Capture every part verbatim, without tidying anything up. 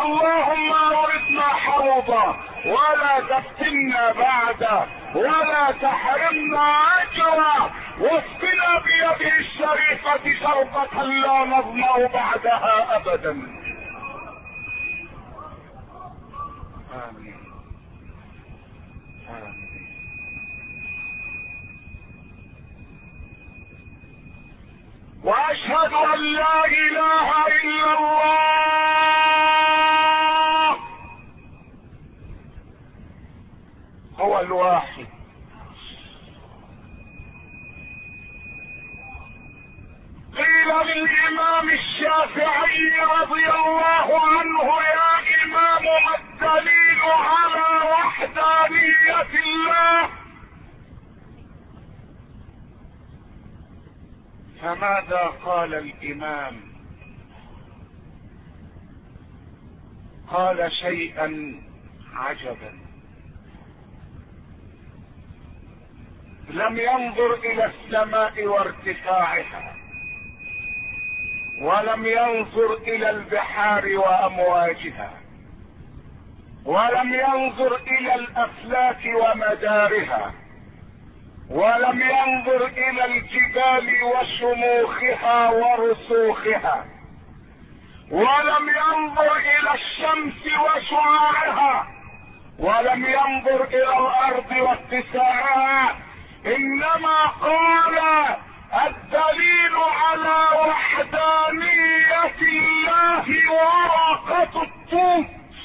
اللهم اورثنا حوضه ولا تفتنا بعده ولا تحرمنا اجره، واسقنا بيده الشريفه شربة لا نظمأ بعدها ابدا. آمين آمين. واشهد ان لا اله الا الله هو الواحد. قيل للامام الشافعي رضي الله عنه يا امام ما الدليل على وحدانية الله؟ فماذا قال الامام؟ قال شيئا عجبا. لم ينظر الى السماء وارتفاعها، ولم ينظر الى البحار وامواجها، ولم ينظر الى الافلاك ومدارها، ولم ينظر الى الجبال وشموخها ورسوخها، ولم ينظر الى الشمس وشعاعها، ولم ينظر الى الارض واتساعها، انما قال الدليل على وحدانية الله ورقة الطوط.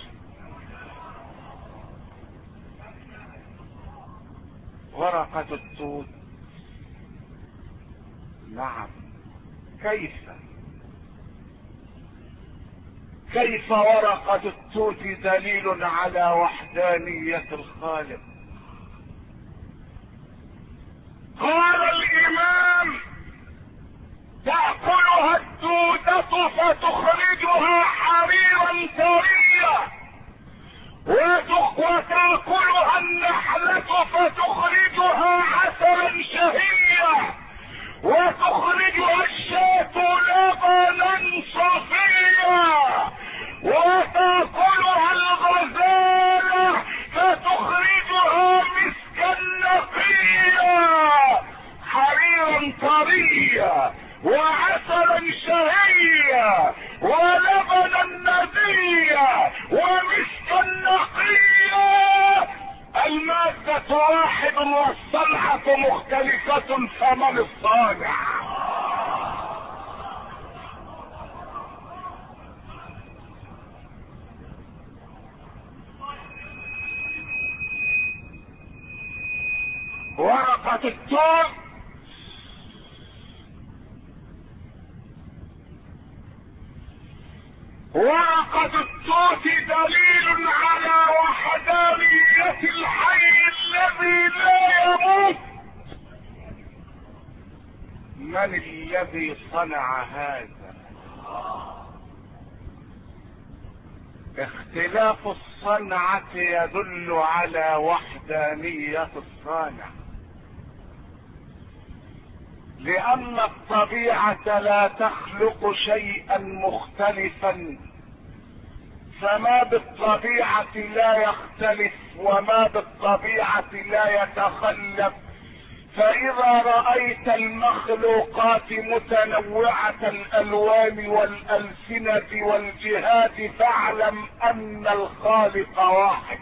ورقة التوت، نعم. كيف كيف ورقة التوت دليل على وحدانية الخالق؟ قال الامام تأكلها الدودة فتخرجها حريرا طريا، وتأكلها النحلة فتخرجها عسلا شهيا، وتخرجها الشاة لبنا صفيا، وتأكلها الغزالة فتخرجها مسكا نقيا، حريرا طريا وعسلا شهيا ولبنا نبيا ومسكا نقيا. المادة واحد والصنعة مختلفة، فمن الصانع؟ ورقة التوت ورقة التوت دليل على وحدانية الحي الذي لا يموت. من الذي صنع هذا؟ اختلاف الصنعة يدل على وحدانية الصانع، لأن الطبيعة لا تخلق شيئا مختلفا، فما بالطبيعة لا يختلف وما بالطبيعة لا يتخلف. فإذا رأيت المخلوقات متنوعة الألوان والألسنة والجهات فاعلم أن الخالق واحد،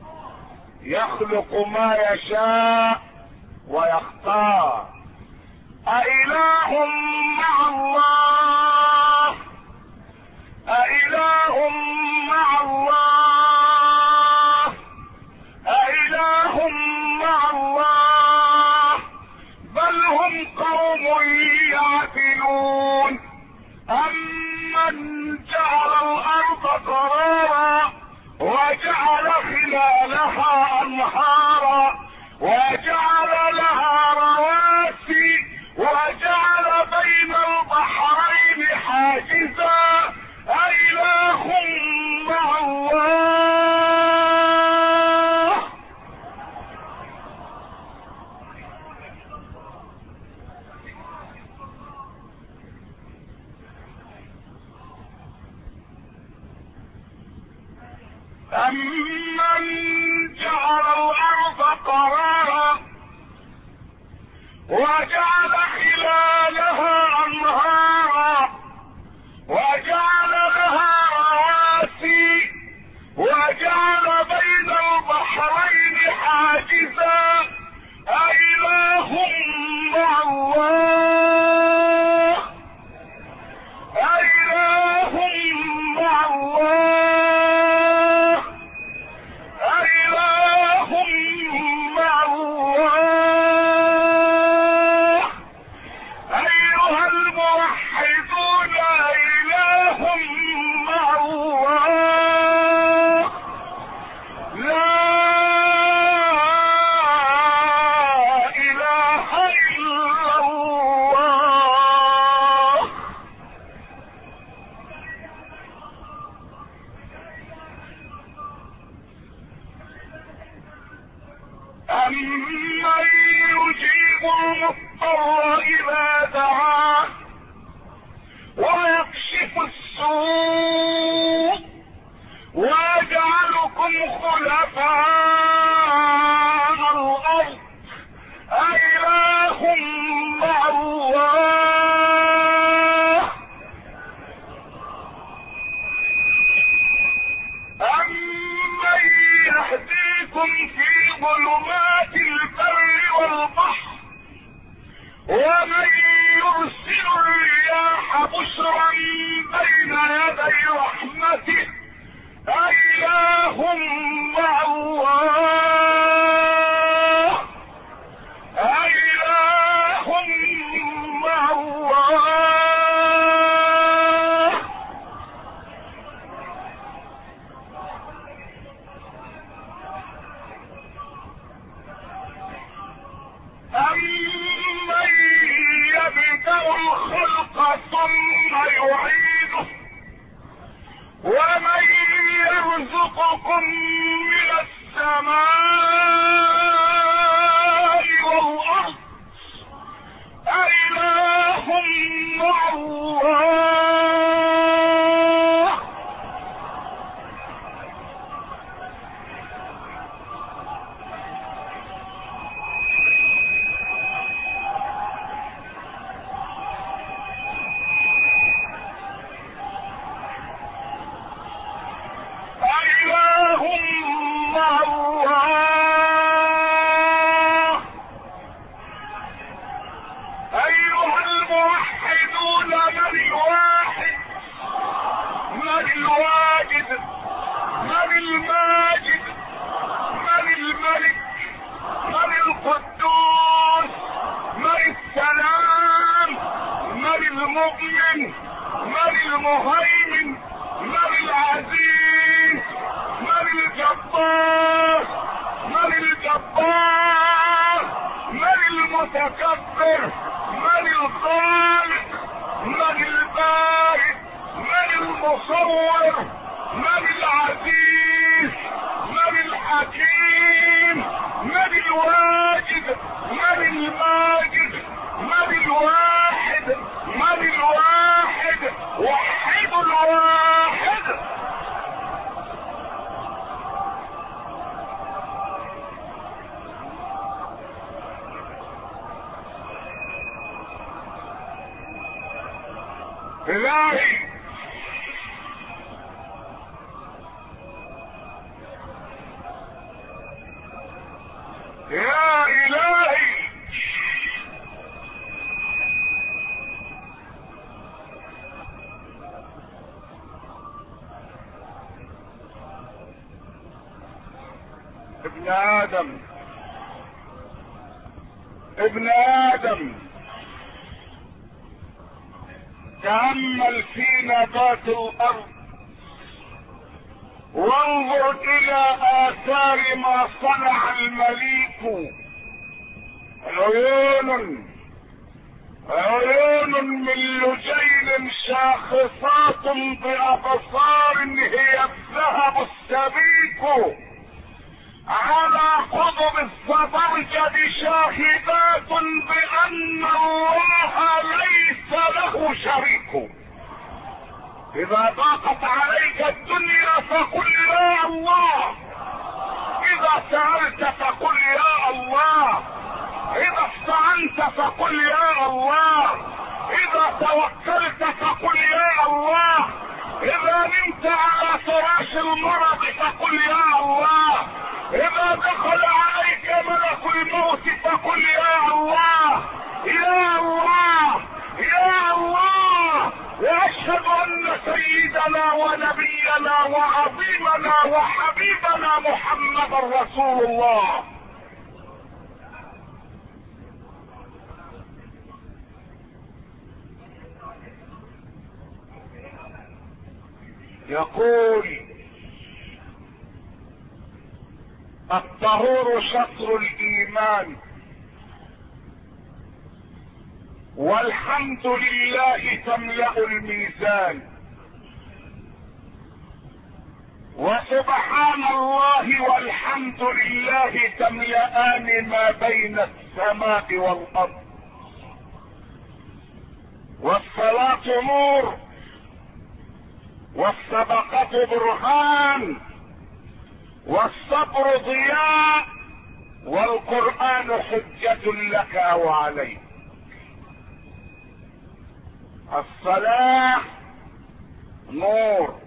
يخلق ما يشاء ويختار. أإله مع الله أإله مع الله أإله مع الله بل هم قوم يعقلون. أمن جعل الأرض قرارا وجعل خلالها أنهارا وجعل لها رواسي وجعل بين البحرين حاجزا أإله مع الله؟ أمن جعل الأرض قرارا وجعل خلالها أنهارا وجعل لها رواسي وجعل بين البحرين حاجزا أإله مع الله أإله مع الله أإله مع الله أيها الموحدون أإله مع الله لا إله إلا الله. أمن يجيب المضطر إذا دعاه ويكشف السوء ويجعلكم خلفاء الأرض أإله مع الله أمن يهديكم في ظلمات البر والبحر ومن يرسل الرياح بشرا بين يدي رحمته أإله مع الله أإله مع الله. أمن يبدأ الخلق ثم يعيده ومن يرزقكم من السماء والأرض أإله مع الله أإله مع الله أيها الموحدون من الواحد من الواجد من الماجد من الملك من القدوس من السلام من المؤمن من المهيمن من العزيز من الجبار من الجبار من المتكبر من الخالق من البارئ من المصور من العزيز من الحكيم من الواجد من الماجد من الواحد من الواحد وحد الواحد. إلهي يا إلهي ابن آدم ابن آدم تأمل في نبات الأرض وانظر إلى آثار ما صنع المليك. عيون عيون من لجين شاخصات بأبصار هي الذهب السبيك، على قضب الزبرجد شاهدات بأن الله ليس له شريك. إذا ضاقت عليك الدنيا فقل يا الله سألت فقل يا الله، اذا استعنت فقل يا الله، اذا توكلت فقل يا الله، اذا نمت على فراش المرض فقل يا الله، اذا دخل عليك ملك الموت فقل يا الله يا الله يا الله. واشهد ان سيدنا ونبينا وعظيمنا وحبيبنا محمد رسول الله. يقول الطهور شطر الايمان، والحمد لله تملأ الميزان، وسبحان الله والحمد لله تملأان ما بين السماء والارض. والصلاة نور، والصدقة برهان، والصبر ضياء، والقرآن حجة لك او عليك. الصلاة نور،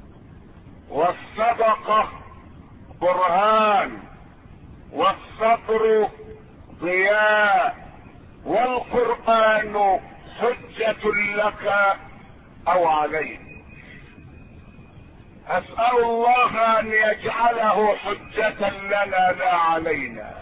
والصدقة برهان، والصبر ضياء، والقرآن حجة لك او عليك. اسأل الله ان يجعله حجة لنا لا علينا.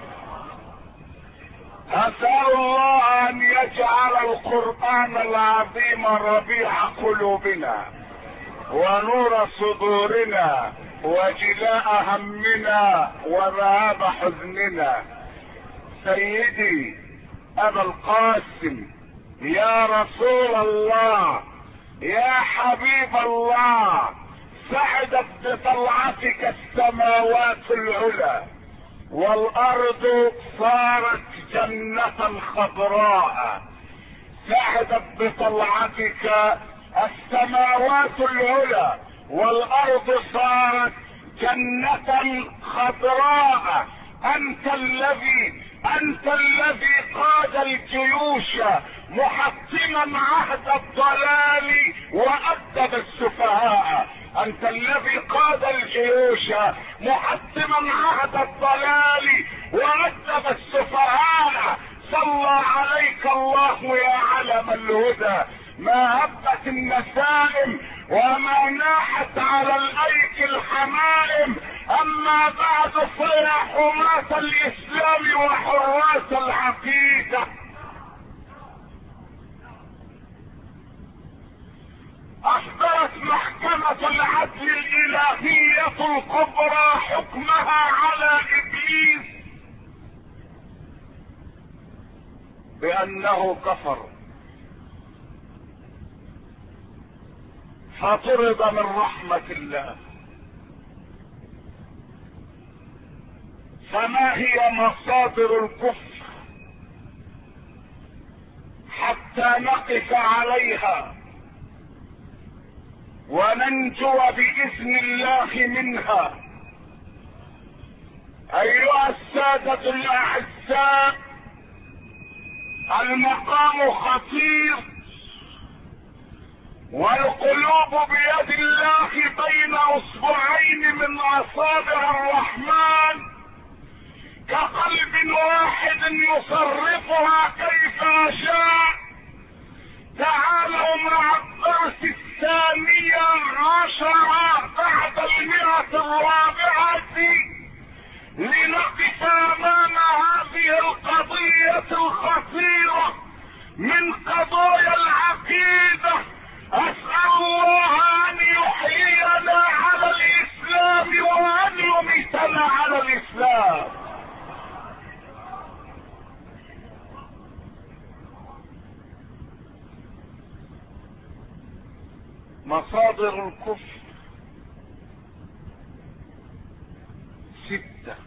اسأل الله ان يجعل القرآن العظيم ربيع قلوبنا ونور صدورنا وجلاء همنا وذهاب حزننا. سيدي ابا القاسم، يا رسول الله، يا حبيب الله، سعدت بطلعتك السماوات العلى، والارض صارت جنة خضراء. سعدت بطلعتك السماوات العلى، والارض صارت جنة خضراء. انت الذي انت الذي قاد الجيوش محطما عهد الضلال وادب السفهاء. انت الذي قاد الجيوش محطما عهد الضلال وادب السفهاء. صلى عليك الله يا علم الهدى. ما هبت النسائم وما ناحت على الايك الحمائم. اما بعد فيا حماة الاسلام وحراس العقيدة، اصدرت محكمة العدل الالهية الكبرى حكمها على ابليس بانه كفر، فطرد من رحمة الله. فما هي مصادر الكفر حتى نقف عليها وننجو بإذن الله منها؟ أيها السادة الأعزاء، المقام خطير، والقلوب بيد الله بين اصبعين من اصابع الرحمن، كقلب واحد يصرفها كيف يشاء. تعالوا مع الدرس الثاني عشر بعد المئة الرابعة لنقف امام هذه القضية الخطيرة من قضايا العقيدة. اسأل الله ان يحيينا على الاسلام وان يميتنا على الاسلام. مصادر الكفر ستة.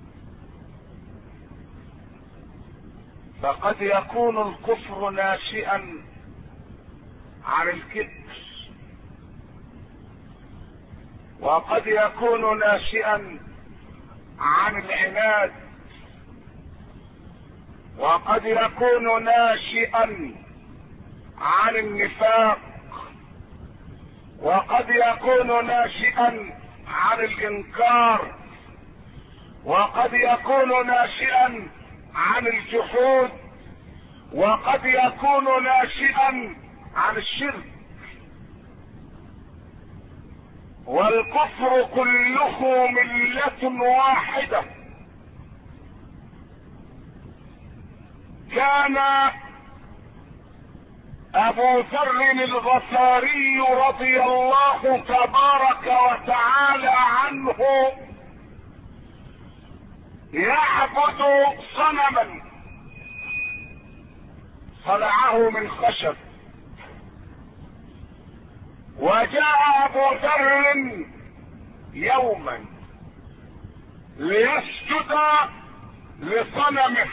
فقد يكون الكفر ناشئا عن الكبر، وقد يكون ناشئا عن العناد، وقد يكون ناشئا عن النفاق، وقد يكون ناشئا عن الانكار، وقد يكون ناشئا عن الجحود، وقد يكون ناشئا عن الشرك. والكفر كله ملة واحدة. كان ابو ذر الغفاري رضي الله تبارك وتعالى عنه يعبد صنما صنعه من خشب، وجاء ابو ذر يوما ليسجد لصنمه،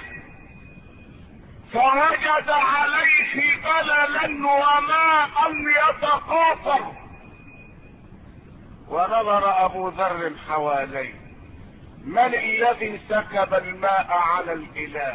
فوجد عليه بللا وماء يتقاطر، ونظر ابو ذر حواليه: من الذي سكب الماء على الاله؟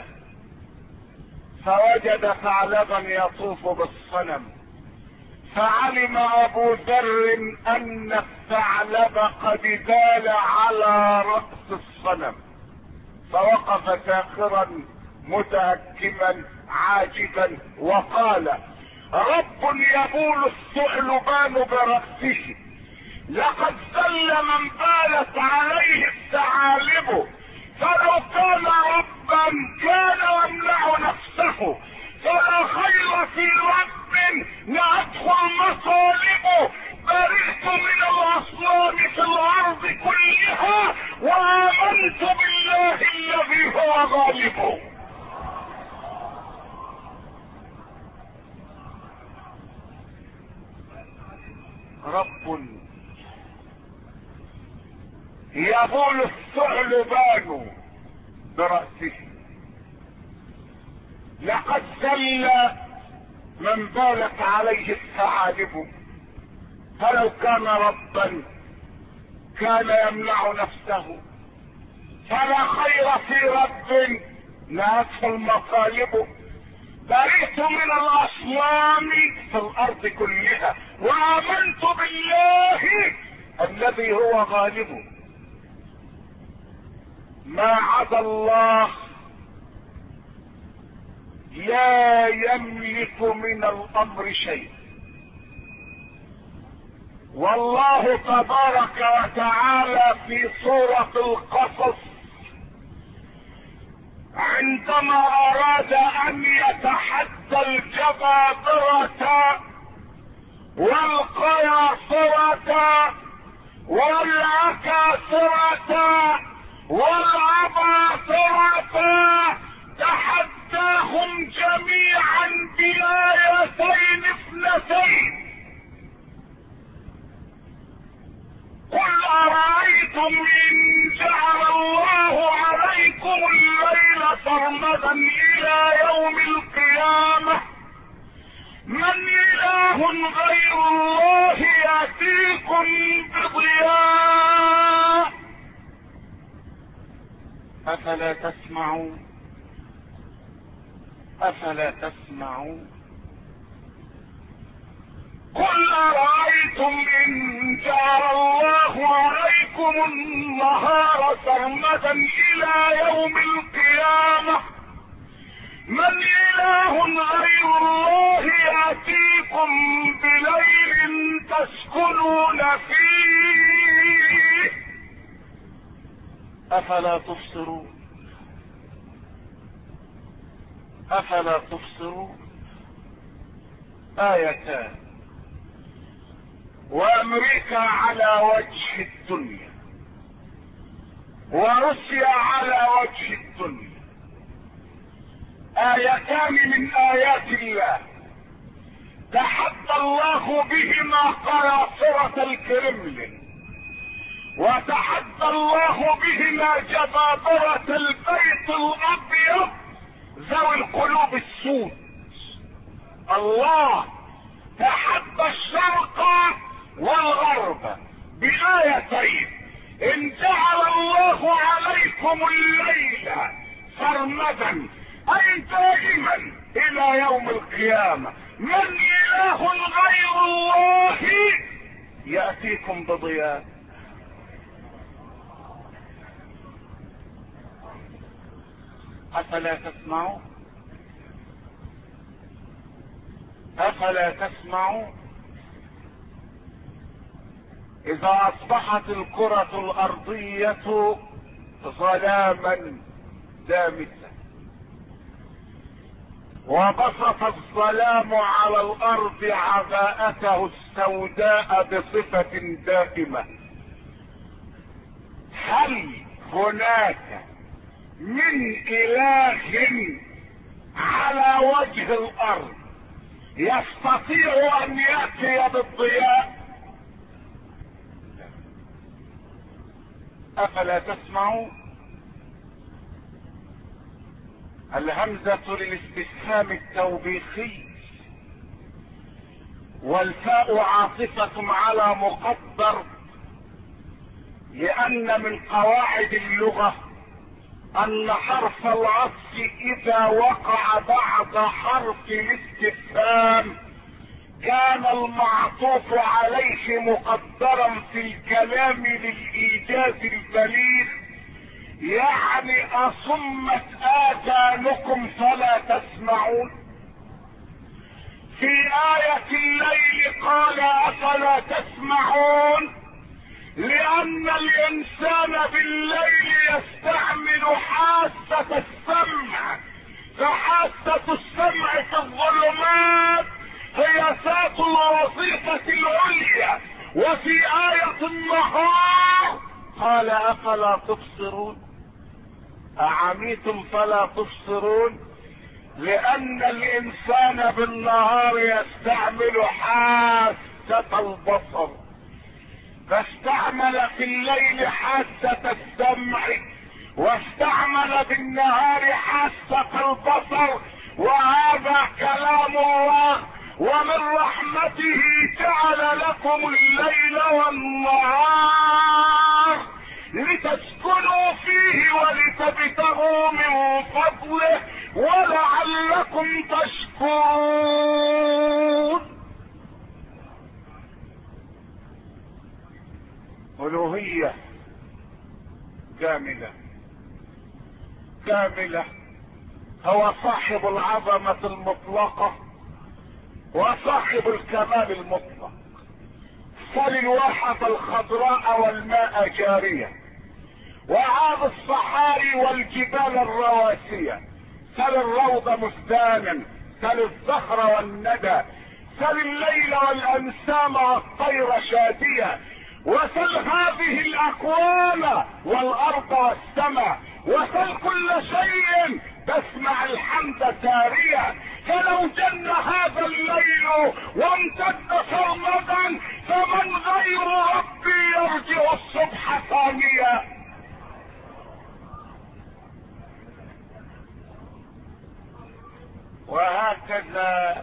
فوجد ثعلبا يطوف بالصنم، فعلم ابو ذر ان الثعلب قد بال على رأس الصنم، فوقف ساخرا متهكما عاجبا وقال: رب يبول الثعلبان برأسه، لقد ذل من بالت عليه الثعالب، فلو كان ربا كان يمنع نفسه، فلا خير في رب نأته المصالب، برئت من الاصنام في الارض كلها، وامنت بالله الذي هو غالب. رب يبول الثعلبان برأسه، لقد ذل من بالت عليه الثعالب، فلو كان ربا كان يمنع نفسه، فلا خير في رب نأته المصالب، برئت من الاصنام في الارض كلها، وامنت بالله الذي هو غالب. ما عدا الله لا يملك من الامر شيء. والله تبارك وتعالى في سورة القصص عندما اراد ان يتحدى الجبابرة والقياصرة والعكاثرة والعباثرة، تحداهم جميعا بآيتين اثنتين: قل أرأيتم إن جعل الله عليكم الليل سرمدا إلى يوم القيامة من إله غير الله يأتيكم بضياء أفلا تسمعون أفلا تسمعون قل أرأيتم إن جعل الله عليكم النهار سرمدا إلى يوم القيامة من إله غير الله يأتيكم بليل تسكنون فيه أفلا تبصرون أفلا تبصرون. آيتان: وأمريكا على وجه الدنيا، وروسيا على وجه الدنيا، آيتان من آيات الله تحدى الله بهما قياصرة الكرملين، وتحدى الله بهما جبابرة البيت الأبيض ذوي القلوب السود. الله تحدى الشرق والغرب بآيتين: ان جعل الله عليكم الليل سرمدا اي دائما الى يوم القيامة، من اله غير الله يأتيكم بضياء؟ افلا تسمعوا افلا تسمعوا اذا اصبحت الكرة الارضية ظلاما دامسا وبسط الظلام على الارض عباءته السوداء بصفة دائمة، هل هناك من اله على وجه الارض يستطيع ان يأتي بالضياء؟ افلا تسمعوا؟ الهمزة للاستفهام التوبيخي، والفاء عاطفة على مقدر، لان من قواعد اللغة ان حرف العطف اذا وقع بعد حرف الاستفهام كان المعطوف عليه مقدرا في الكلام للايجاز البليغ، يعني اصمت اذانكم فلا تسمعون. في آية الليل قال افلا تسمعون، لان الانسان بالليل يستعمل حاسة السمع، فحاسة السمع في الظلمات هي ذات الوظيفة العليا. وفي آية النهار قال افلا تبصرون، اعميتم فلا تبصرون، لان الانسان بالنهار يستعمل حاسة البصر، فاستعمل في الليل حاسة السمع واستعمل بالنهار حاسة البصر. وهذا كلام الله، ومن رحمته جعل لكم الليل والنهار لتسكنوا فيه ولتبتغوا من فضله ولعلكم تشكرون. ألوهية كاملة كاملة، هو صاحب العظمة المطلقة وصاحب الكمال المطلق. سل الواحة الخضراء والماء جارية، وعاد الصحاري والجبال الرواسية، سل الروض مزدانا، سل الزهر والندى، سل الليل والانسام والطير شادية، وسل هذه الاكوان والارض والسماء، وسل كل شيء تسمع الحمد ساريا. فلو جن هذا الليل وامتد سرمدا فمن غير ربي يرجع الصبح ثانيا. وهكذا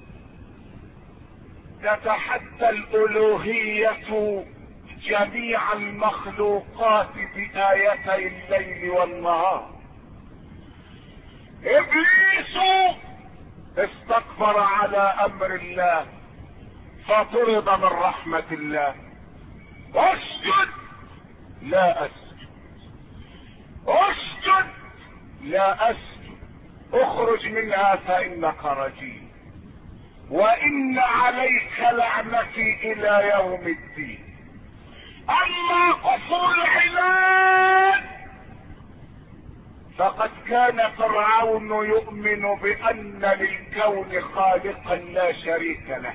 تتحدى الالوهية جميع المخلوقات بآيتي الليل والنهار. ابليس استكبر على امر الله فطرد من رحمة الله. اسجد، لا اسجد، اسجد، لا اسجد، اخرج منها فانك رجيم، وان عليك لعنتي الى يوم الدين. اما كفر العباد فقد كان فرعون يؤمن بان للكون خالقا لا شريك له.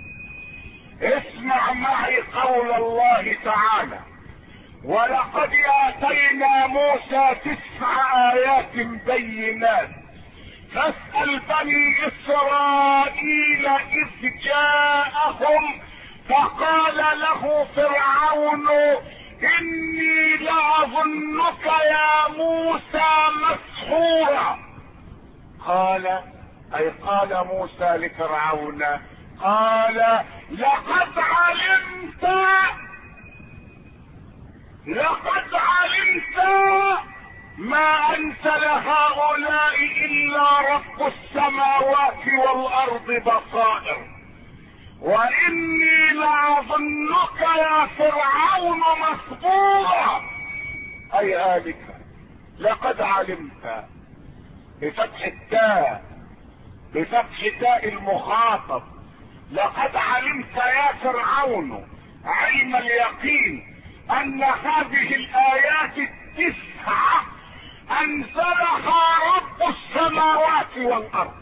اسمع معي قول الله تعالى: ولقد اتينا موسى تسع ايات بينات فاسأل بني اسرائيل اذ جاءهم فقال له فرعون اني لاظنك يا موسى مسحورا. قال اي قال موسى لفرعون، قال لقد علمت لقد علمت ما انزل هؤلاء الا رب السماوات والارض بصائر، واني لاظنك يا فرعون مسبورا، اي هالكا. لقد علمت بفتح التاء، بفتح تاء المخاطب. لقد علمت يا فرعون علم اليقين ان هذه الايات التسعة انزلها رب السماوات والارض.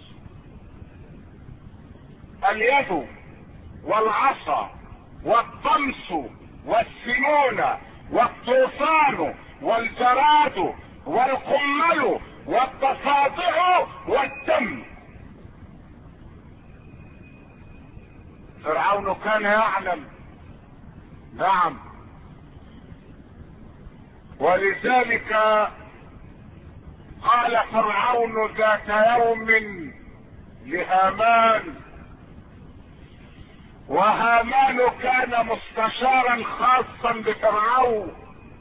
اليد والعصا والطمس والسنون والطوفان والجراد والقمل والضفادع والدم. فرعون كان يعلم، نعم، ولذلك قال فرعون ذات يوم لهامان، وهامان كان مستشارا خاصا بفرعون،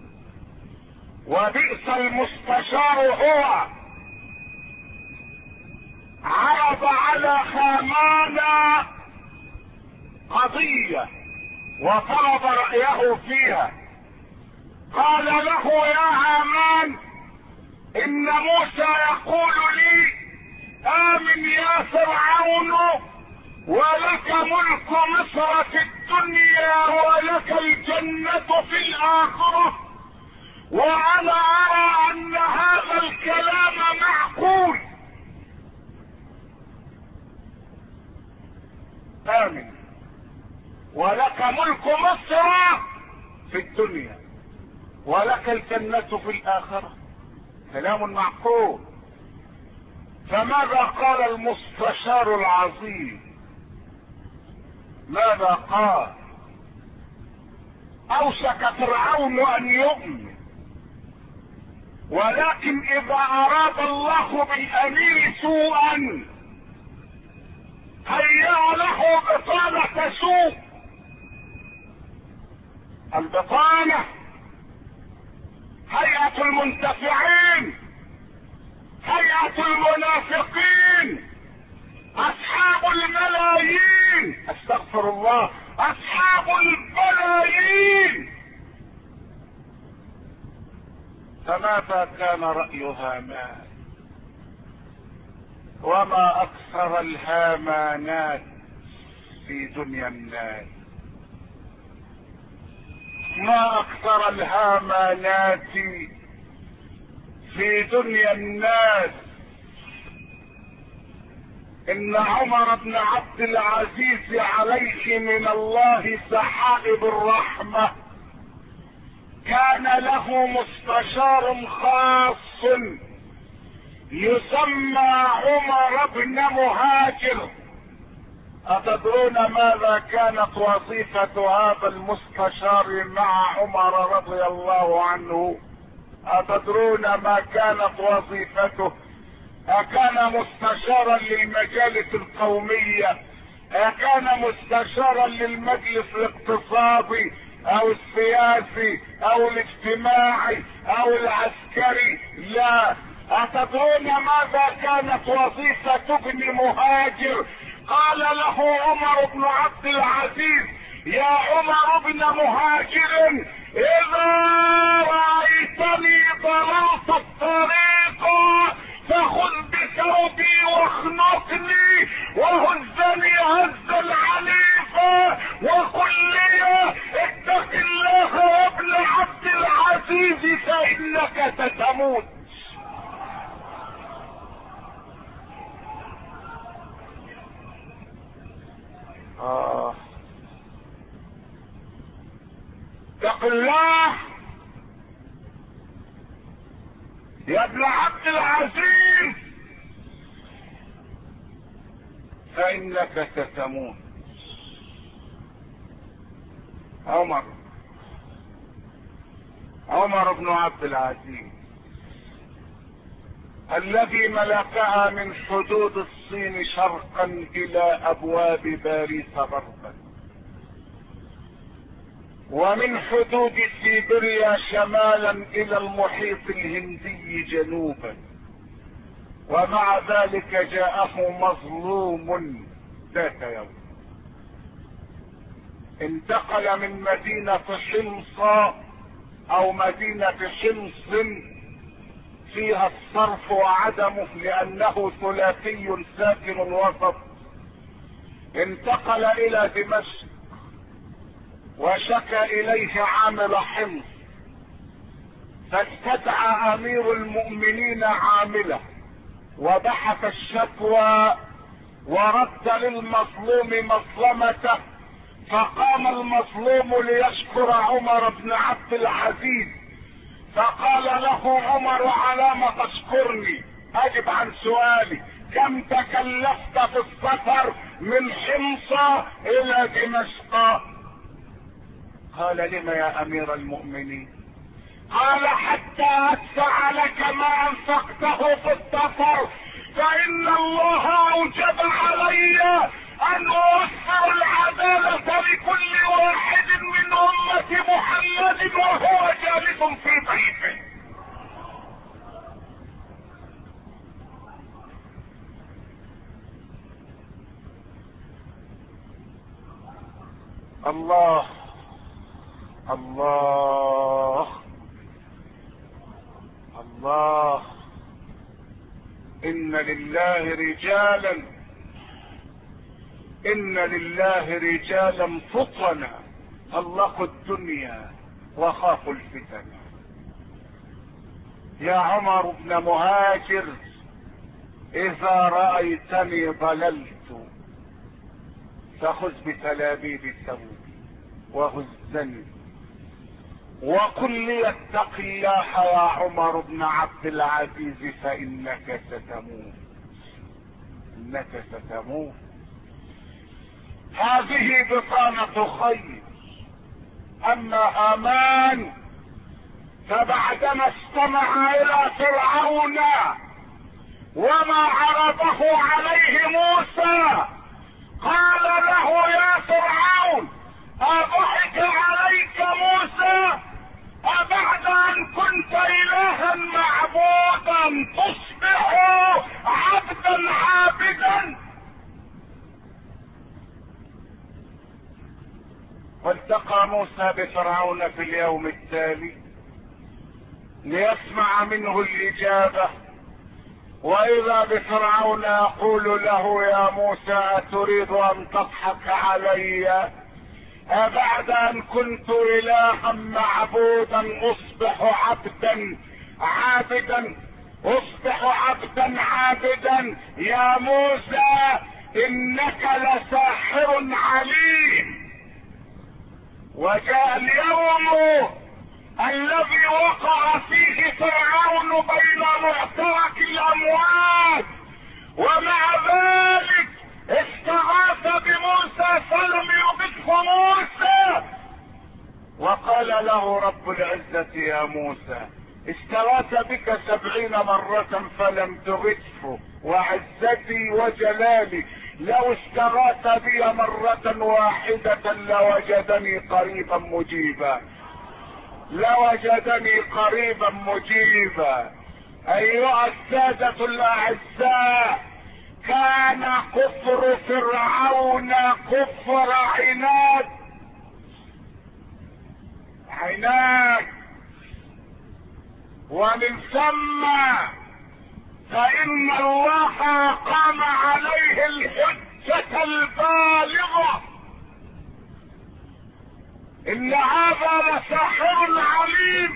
وبئس المستشار هو. عرض على هامان قضية وفرض رأيه فيها. قال له يا هامان ان موسى يقول لي امن يا فرعون ولك ملك مصر في الدنيا ولك الجنة في الاخرة، وانا ارى ان هذا الكلام معقول. امن ولك ملك مصر في الدنيا ولك الجنة في الاخرة، كلام معقول. فماذا قال المستشار العظيم؟ ماذا قال؟ اوشك فرعون ان يؤمن، ولكن اذا اراد الله بالامير سوءا هيأ له بطانة سوء. البطانة هيئة المنتفعين، هيئة المنافقين، اصحاب الملايين، استغفر الله، اصحاب البلايين. فماذا كان رأي هامان؟ وما اكثر الهامانات في دنيا الناس، ما اكثر الهامانات في دنيا الناس. ان عمر بن عبد العزيز عليه من الله سحائب الرحمة كان له مستشار خاص يسمى عمر بن مهاجر. أتدرون ماذا كانت وظيفة هذا المستشار مع عمر رضي الله عنه؟ أتدرون ما كانت وظيفته؟ أكان مستشارا للمجالس القومية؟ أكان مستشارا للمجلس الاقتصادي او السياسي او الاجتماعي او العسكري؟ لا. أتدرون ماذا كانت وظيفة ابن مهاجر؟ قال له عمر بن عبد العزيز يا عمر بن مهاجر اذا رأيتني ضللت الطريق فخذ بثوبي واخنقني وهزني هزا عنيفا وقل لي اتق الله يا ابن عبد العزيز فانك ستموت. آه. اتق الله يا ابن عبد العزيز فإنك ستموت. عمر عمر بن عبد العزيز الذي ملكها من حدود الصين شرقا الى ابواب باريس غربا، ومن حدود سيبيريا شمالا الى المحيط الهندي جنوبا، ومع ذلك جاءه مظلوم ذات يوم. انتقل من مدينة حمص او مدينة حمص فيها الصرف وعدمه لانه ثلاثي ساكن الوسط، انتقل الى دمشق وشكى اليه عامل حمص، فاستدعى امير المؤمنين عامله وبحث الشكوى ورد للمظلوم مظلمته، فقام المظلوم ليشكر عمر بن عبد العزيز، فقال له عمر: على ما تشكرني؟ اجب عن سؤالي، كم تكلفت في السفر من حمص الى دمشق؟ قال: لم يا امير المؤمنين؟ قال: حتى ادفع لك ما انفقته في السفر، فان الله اوجب علي ان اوفر العدالة لكل واحد من امة محمد وهو جالس في بيته. الله الله الله، ان لله رجالا ان لله رجالا فطنا طلقوا الدنيا وخافوا الفتن. يا عمر بن مهاجر، اذا رأيتني ضللت فخذ بتلابيب ثوبي وهزني وقل لي اتق الله يا عمر بن عبد العزيز فانك ستموت، انك ستموت. هذه بطانة خير. اما امان فبعدما استمع الى فرعون وما عرضه عليه موسى قال له: يا فرعون، اضحك عليك موسى؟ أبعد أن كنت إلها معبودا تصبح عبدا عابدا؟ والتقى موسى بفرعون في اليوم التالي ليسمع منه الإجابة، وإذا بفرعون يقول له: يا موسى، أتريد أن تضحك علي؟ أبعد أن كنت إلها معبودا أصبح عبدا عابدا، أصبح عبدا عابدا؟ يا موسى إنك لساحر عليم. وجاء اليوم الذي وقع فيه فرعون بين معترك الأموات، ومع ذلك استغاث بموسى فلم يغثه موسى، وقال له رب العزة: يا موسى، استغاث بك سبعين مرة فلم تغثه، وعزتي وجلالي لو استغاث بي مرة واحدة لوجدني قريبا مجيبا، لوجدني قريبا مجيبا. ايها السادة الاعزاء، كان كفر فرعون كفر عناد عناد ومن ثم فإن الله قام عليه الحجة البالغة. إن هذا لساحر عليم،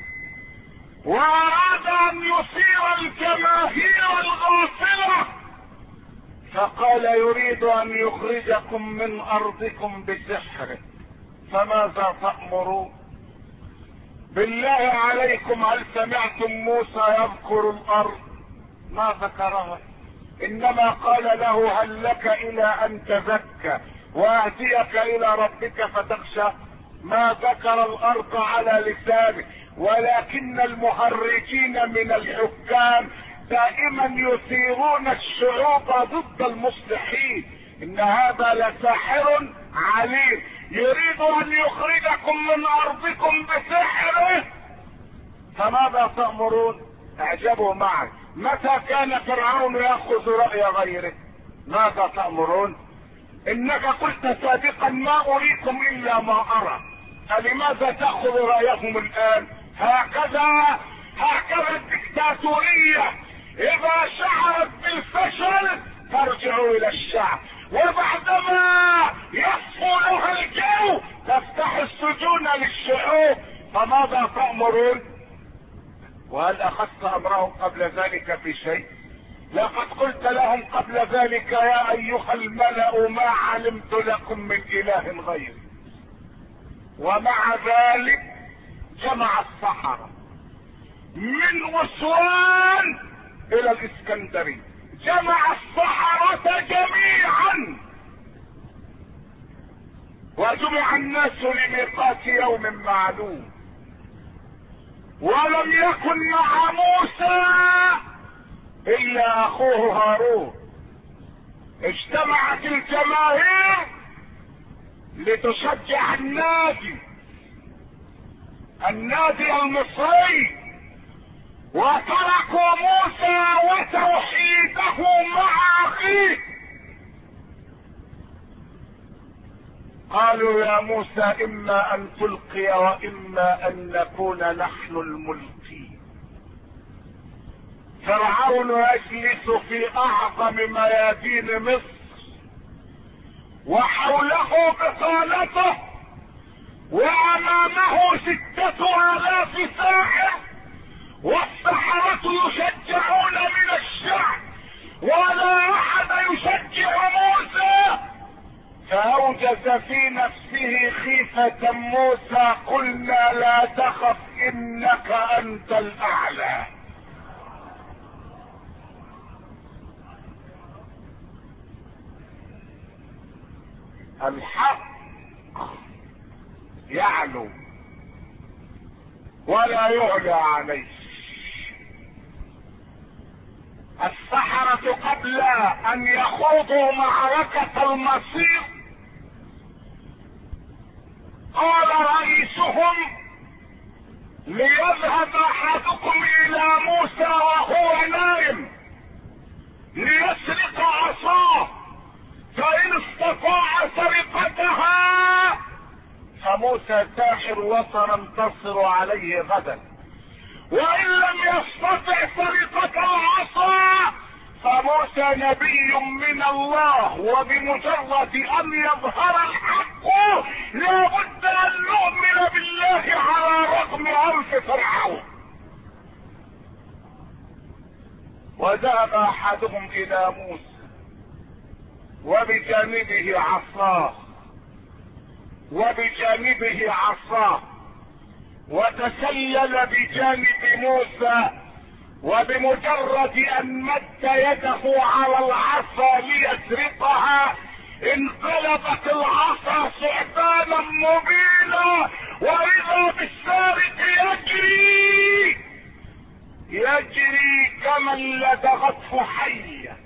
وأراد أن يثير الجماهير الغافلة، فقال: يريد أن يخرجكم من أرضكم بسحره، فماذا تأمرون؟ بالله عليكم، هل سمعتم موسى يذكر الأرض؟ ما ذكرها، إنما قال له: هل لك إلى أن تزكى وأهديك إلى ربك فتخشى؟ ما ذكر الأرض على لسانه. ولكن المهرجين من الحكام دائما يثيرون الشعوب ضد المصلحين. إن هذا لساحر عليم، يريد ان يخرجكم من ارضكم بسحره، فماذا تأمرون؟ اعجبوا معي، متى كان فرعون يأخذ رأي غيره؟ ماذا تأمرون؟ انك قلت سابقا ما اريكم الا ما ارى، فلماذا تأخذ رأيهم الان؟ هكذا هكذا الدكتاتورية، اذا شعرت بالفشل ترجع الى الشعب، وبعدما يصفو لها الجو تفتح السجون للشعوب، فماذا تأمرون؟ وهل اخذت امرهم قبل ذلك في شيء؟ لقد قلت لهم قبل ذلك يا ايها الملأ ما علمت لكم من اله غيري، ومع ذلك جمع السحرة من اسوان الى الاسكندرية، جمع السحرة جميعا، وجمع الناس لميقات يوم معلوم، ولم يكن مع موسى الا اخوه هارون. اجتمعت الجماهير لتشجع النادي النادي المصري، وتركوا موسى وتوحيده مع اخيه. قالوا يا موسى اما ان تلقي واما ان نكون نحن الملقين. فرعون يجلس في اعظم ميادين مصر وحوله بطانته، وامامه ستة الاف ساحر، والسحرة يشجعون من الشعب، ولا احد يشجع موسى. فاوجس في نفسه خيفة موسى، قلنا لا تخف انك انت الاعلى. الحق يعلو ولا يعلى عليه. السحرة قبل ان يخوضوا معركة المصير قال رئيسهم ليذهب احدكم الى موسى وهو نائم ليسرق عصاه، فان استطاع سرقتها فموسى ساحر وسننتصر عليه غدا، وان لم يستطع سرقة العصا فموسى نبي من الله، وبمجرد ان يظهر الحق لابد ان نؤمن بالله على رغم عنف فرعون. وذهب احدهم الى موسى وبجانبه عصاه وبجانبه عصاه وتسلل بجانب موسى، وبمجرد ان مد يده على العصا ليسرقها انقلبت العصا ثعبانا مبينا، واذا بالسارق يجري يجري كمن لدغته حية.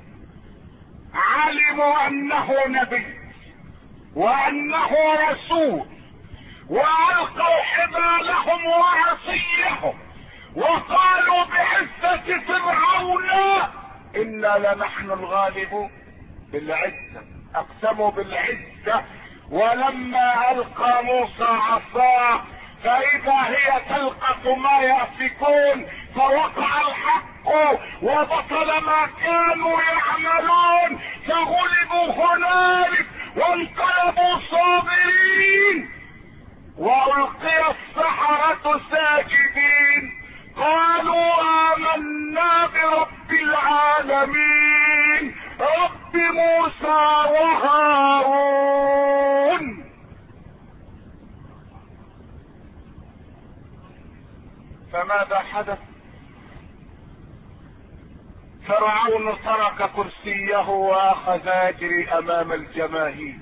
علموا انه نبي وانه رسول، والقوا حبالهم وعصيهم وقالوا بعزة فرعون انا لنحن الغالبون. بالعزة اقسموا بالعزة. ولما القى موسى عصاه فاذا هي تلقف ما يأفكون، فوقع الحق وبطل ما كانوا يعملون، فغلبوا هنالك وانقلبوا صابرين، والقي السحرة ساجدين قالوا آمنا برب العالمين رب موسى وهارون. فماذا حدث؟ فرعون ترك كرسيه واخذ يجري امام الجماهير.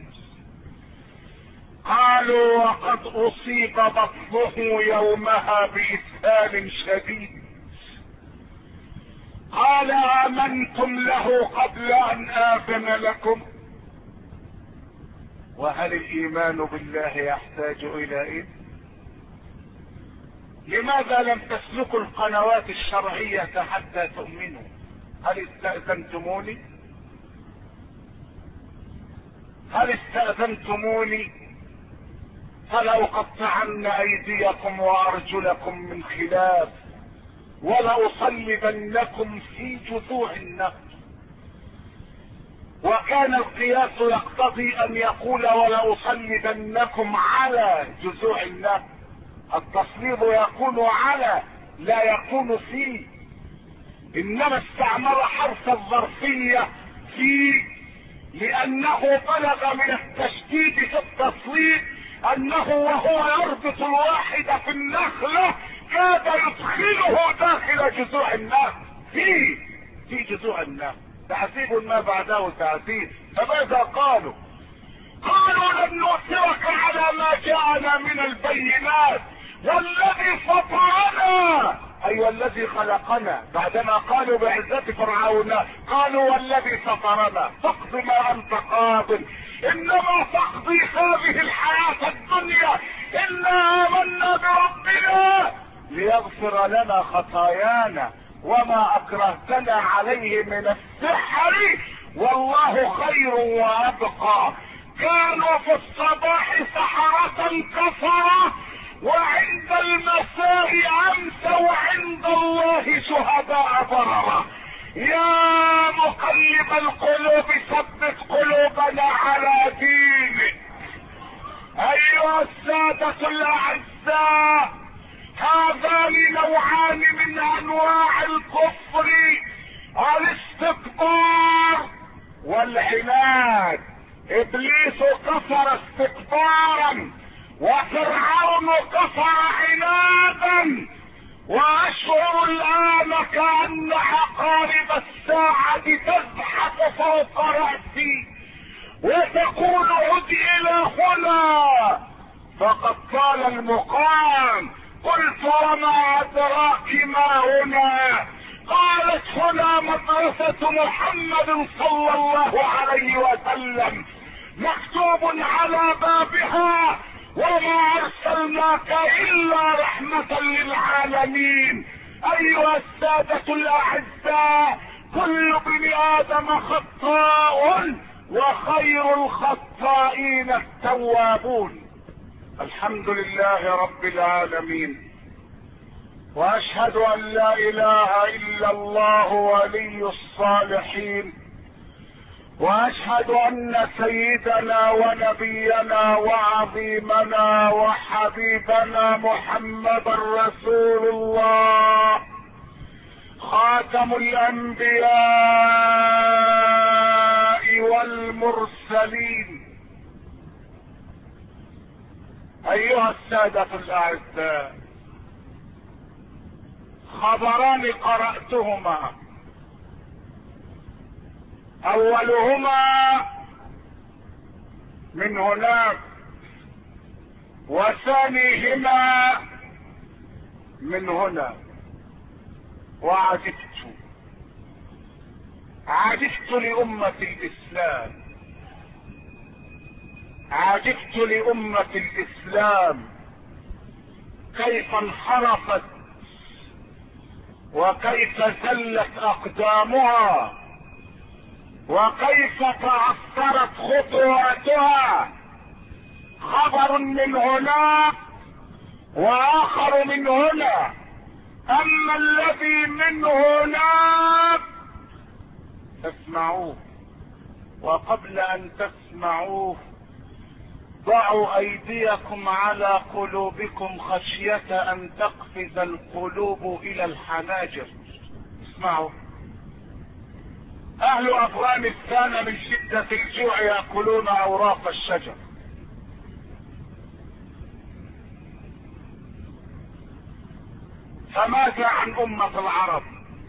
قالوا وقد اصيب بطنه يومها باسهال شديد. قال امنتم له قبل ان اذن لكم؟ وهل الايمان بالله يحتاج الى ايه؟ لماذا لم تسلكوا القنوات الشرعية حتى تؤمنوا؟ هل استأذنتموني؟ هل استأذنتموني؟ فلأقطعن ايديكم وارجلكم من خلاف ولأصلبنكم في جذوع النخل. وكان القياس يقتضي ان يقول ولأصلبنكم على جذوع النخل. التصليب يكون على لا يكون في، انما استعمل حرف الظرفية في لانه بلغ من التشديد في التصليب انه وهو يربط الواحد في النخلة كاد يدخله داخل جذوع النخل في في جذوع النخل. تعذيب ما بعده تعذيب. فماذا قالوا؟ قالوا لن نؤثرك على ما جاءنا من البينات والذي فطرنا، اي والذي خلقنا. بعدما قالوا بعزة فرعون قالوا والذي فطرنا فاقض ما انت قاض انما تقضي هذه الحياة الدنيا انا امنا بربنا ليغفر لنا خطايانا وما اكرهتنا عليه من السحر والله خير وابقى. كانوا في الصباح سحرة كفرة وعند المساء امسوا عند الله شهداء بررة. يا مقلب القلوب ثبت قلوبنا على دينك. ايها السادة الاعزاء، هذان نوعان من انواع الكفر، الاستكبار والعناد. ابليس كفر استكبارا وفرعون كفر عنادا، واشعر الان كأن عقارب الساعة تزحف فوق رأسي وتقول عد الى هنا فقد طال المقام. قلت وما ادراك ما هنا؟ قالت هنا مدرسة محمد صلى الله عليه وسلم مكتوب على بابها وما ارسلناك الا رحمة للعالمين. ايها السادة الاعزاء، كل ابن ادم خطاء وخير الخطائين التوابون. الحمد لله رب العالمين، واشهد ان لا اله الا الله ولي الصالحين، واشهد ان سيدنا ونبينا وعظيمنا وحبيبنا محمد رسول الله خاتم الانبياء والمرسلين. ايها السادة الاعزاء، خبران قرأتهما، اولهما من هناك وثانيهما من هنا. وعجبت عجبت لأمة الإسلام، عجبت لأمة الإسلام كيف انحرفت وكيف زلت أقدامها وكيف تعثرت خطواتها. خبر من هناك وآخر من هنا. أما الذي من هناك فاسمعوه، وقبل أن تسمعوه ضعوا أيديكم على قلوبكم خشية أن تقفز القلوب إلى الحناجر. اسمعوا. أهل أفغانستان من شدة الجوع يأكلون أوراق الشجر. فماذا عن أمة العرب؟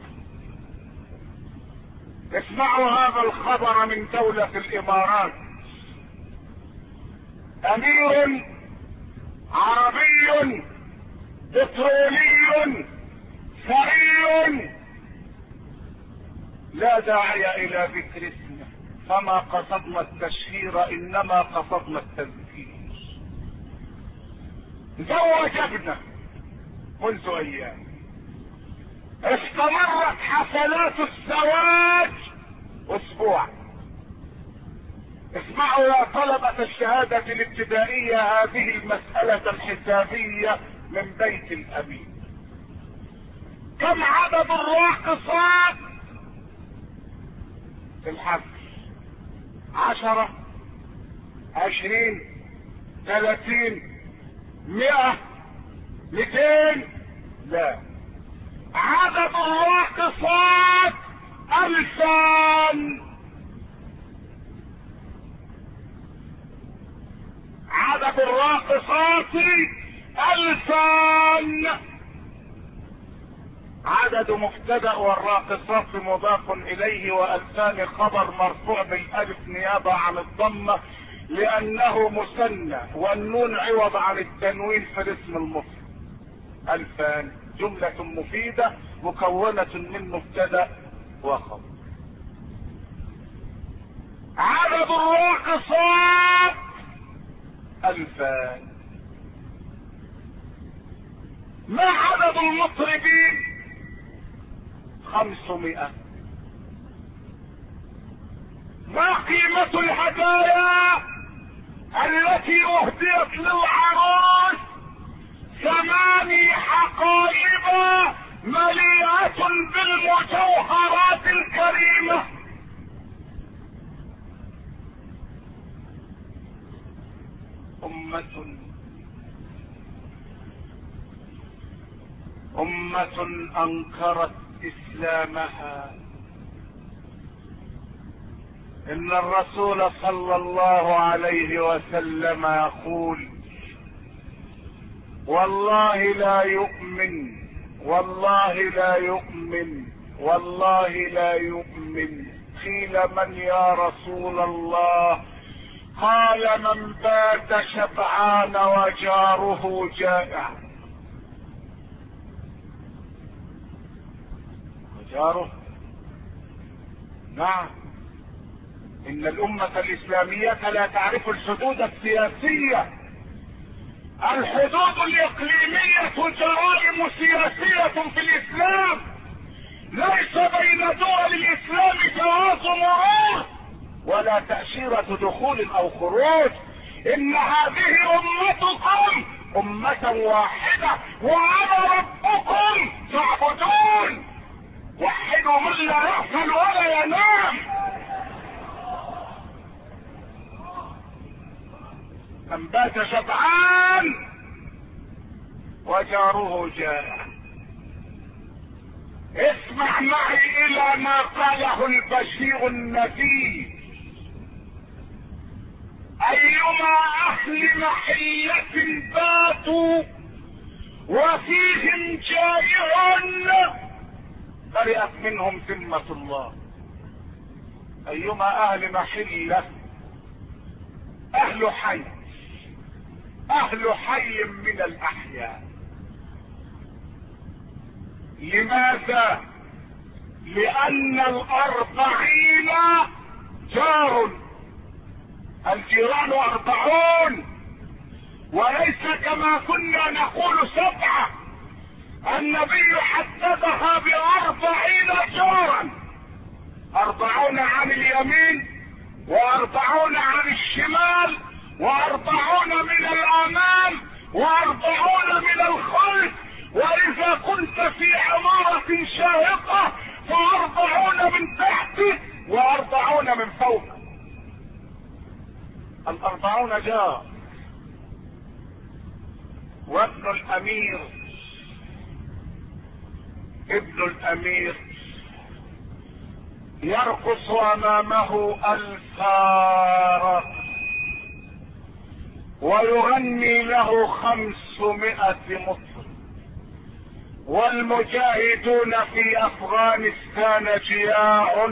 اسمعوا هذا الخبر من دولة الإمارات. أمير عربي بترولي ثري لا داعي إلى ذكر اسمه فما قصدنا التشهير انما قصدنا التذكير. زوج ابنه منذ ايام، استمرت حفلات الزواج اسبوع. اسمعوا يا طلبة الشهادة الابتدائية هذه المسألة الحسابية من بيت الامين. كم عدد الراقصات في الحفل؟ عشرة، عشرين، ثلاثين، مئة، مئتين؟ لا، عدد الراقصات الفان. عدد الراقصات الفان. عدد مبتدأ والراقصات مضاف اليه، والفان خبر مرفوع بالالف نيابة عن الضمة لانه مثنى، والنون عوض عن التنوين في الاسم المفرد. الفان جملة مفيدة مكونة من مبتدأ وخبر. عدد الراقصات الفان. ما عدد المطربين؟ خمسمائة. ما قيمة الهدايا التي اهديت للعروس؟ ثماني حقائب مليئة بالمجوهرات الكريمة. أمة أمة أنكرت إسلامها. إن الرسول صلى الله عليه وسلم يقول: والله لا يؤمن، والله لا يؤمن، والله لا يؤمن. قيل: من يا رسول الله؟ قال: من بات شبعان وجاره جائع. وجاره؟ نعم، إن الأمة الإسلامية لا تعرف الحدود السياسية. الحدود الإقليمية جرائم سياسية في الإسلام. ليس بين دول الإسلام جواز مرور ولا تأشيرة دخول أو خروج. إن هذه أمتكم أمة واحدة وأنا ربكم فاعبدون. وحدوا من لا يغفل ولا ينام. من بات شبعان وجاره جائع. اسمع معي الى ما قاله البشير النذير: ايما اهل محلة باتوا وفيهم جائع برئت منهم ذمة الله. ايما اهل محلة، اهل حي، اهل حي من الاحياء. لماذا؟ لان الاربعين جار. الجيران اربعون، وليس كما كنا نقول سبعة. النبي حددها باربعين جارا: اربعون عن اليمين، واربعون عن الشمال، واربعون من الامام، واربعون من الخلف. واذا كنت في عمارة شاهقة فاربعون من تحت واربعون من فوق. الاربعون جار. وابن الامير، ابن الامير يرقص امامه الفارق ويغني له خمسمائة مطرب. والمجاهدون في افغانستان جياع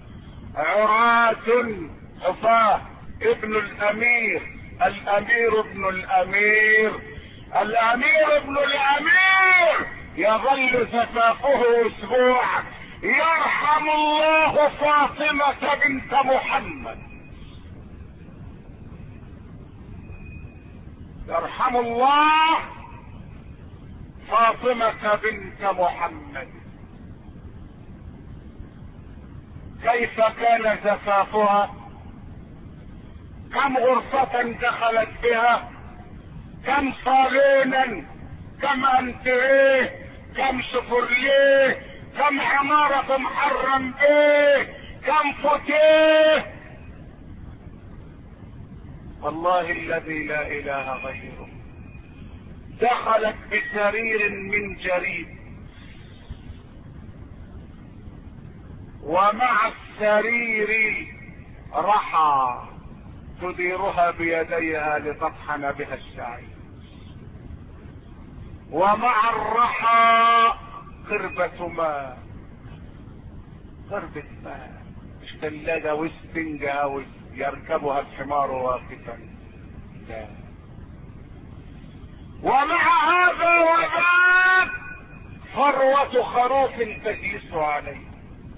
عراة حفاة. ابن الامير، الامير ابن الامير، الامير ابن الامير يظل زفافه اسبوع يرحم الله فاطمة بنت محمد، يرحم الله فاطمة بنت محمد. كيف كان زفافها؟ كم غرفة دخلت بها؟ كم صالونا؟ كم انتريه؟ كم شفرليه؟ كم عمارة محرم بيه؟ كم فتيه؟ والله الذي لا اله غيره. دخلت بسرير من جريد، ومع السرير رحى تديرها بيديها لتطحن بها الشعير، ومع الرحى قربة ماء، قربة ماء، مش ثلاجة واسفنجة يركبها الحمار واقفا، لا. ومع هذا وذاك فروة خروف تجلس عليه.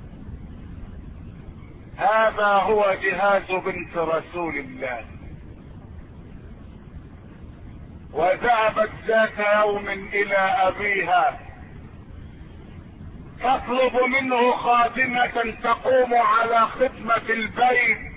هذا هو جهاز بنت رسول الله. وذهبت ذات يوم الى ابيها تطلب منه خادمة تقوم على خدمة البيت،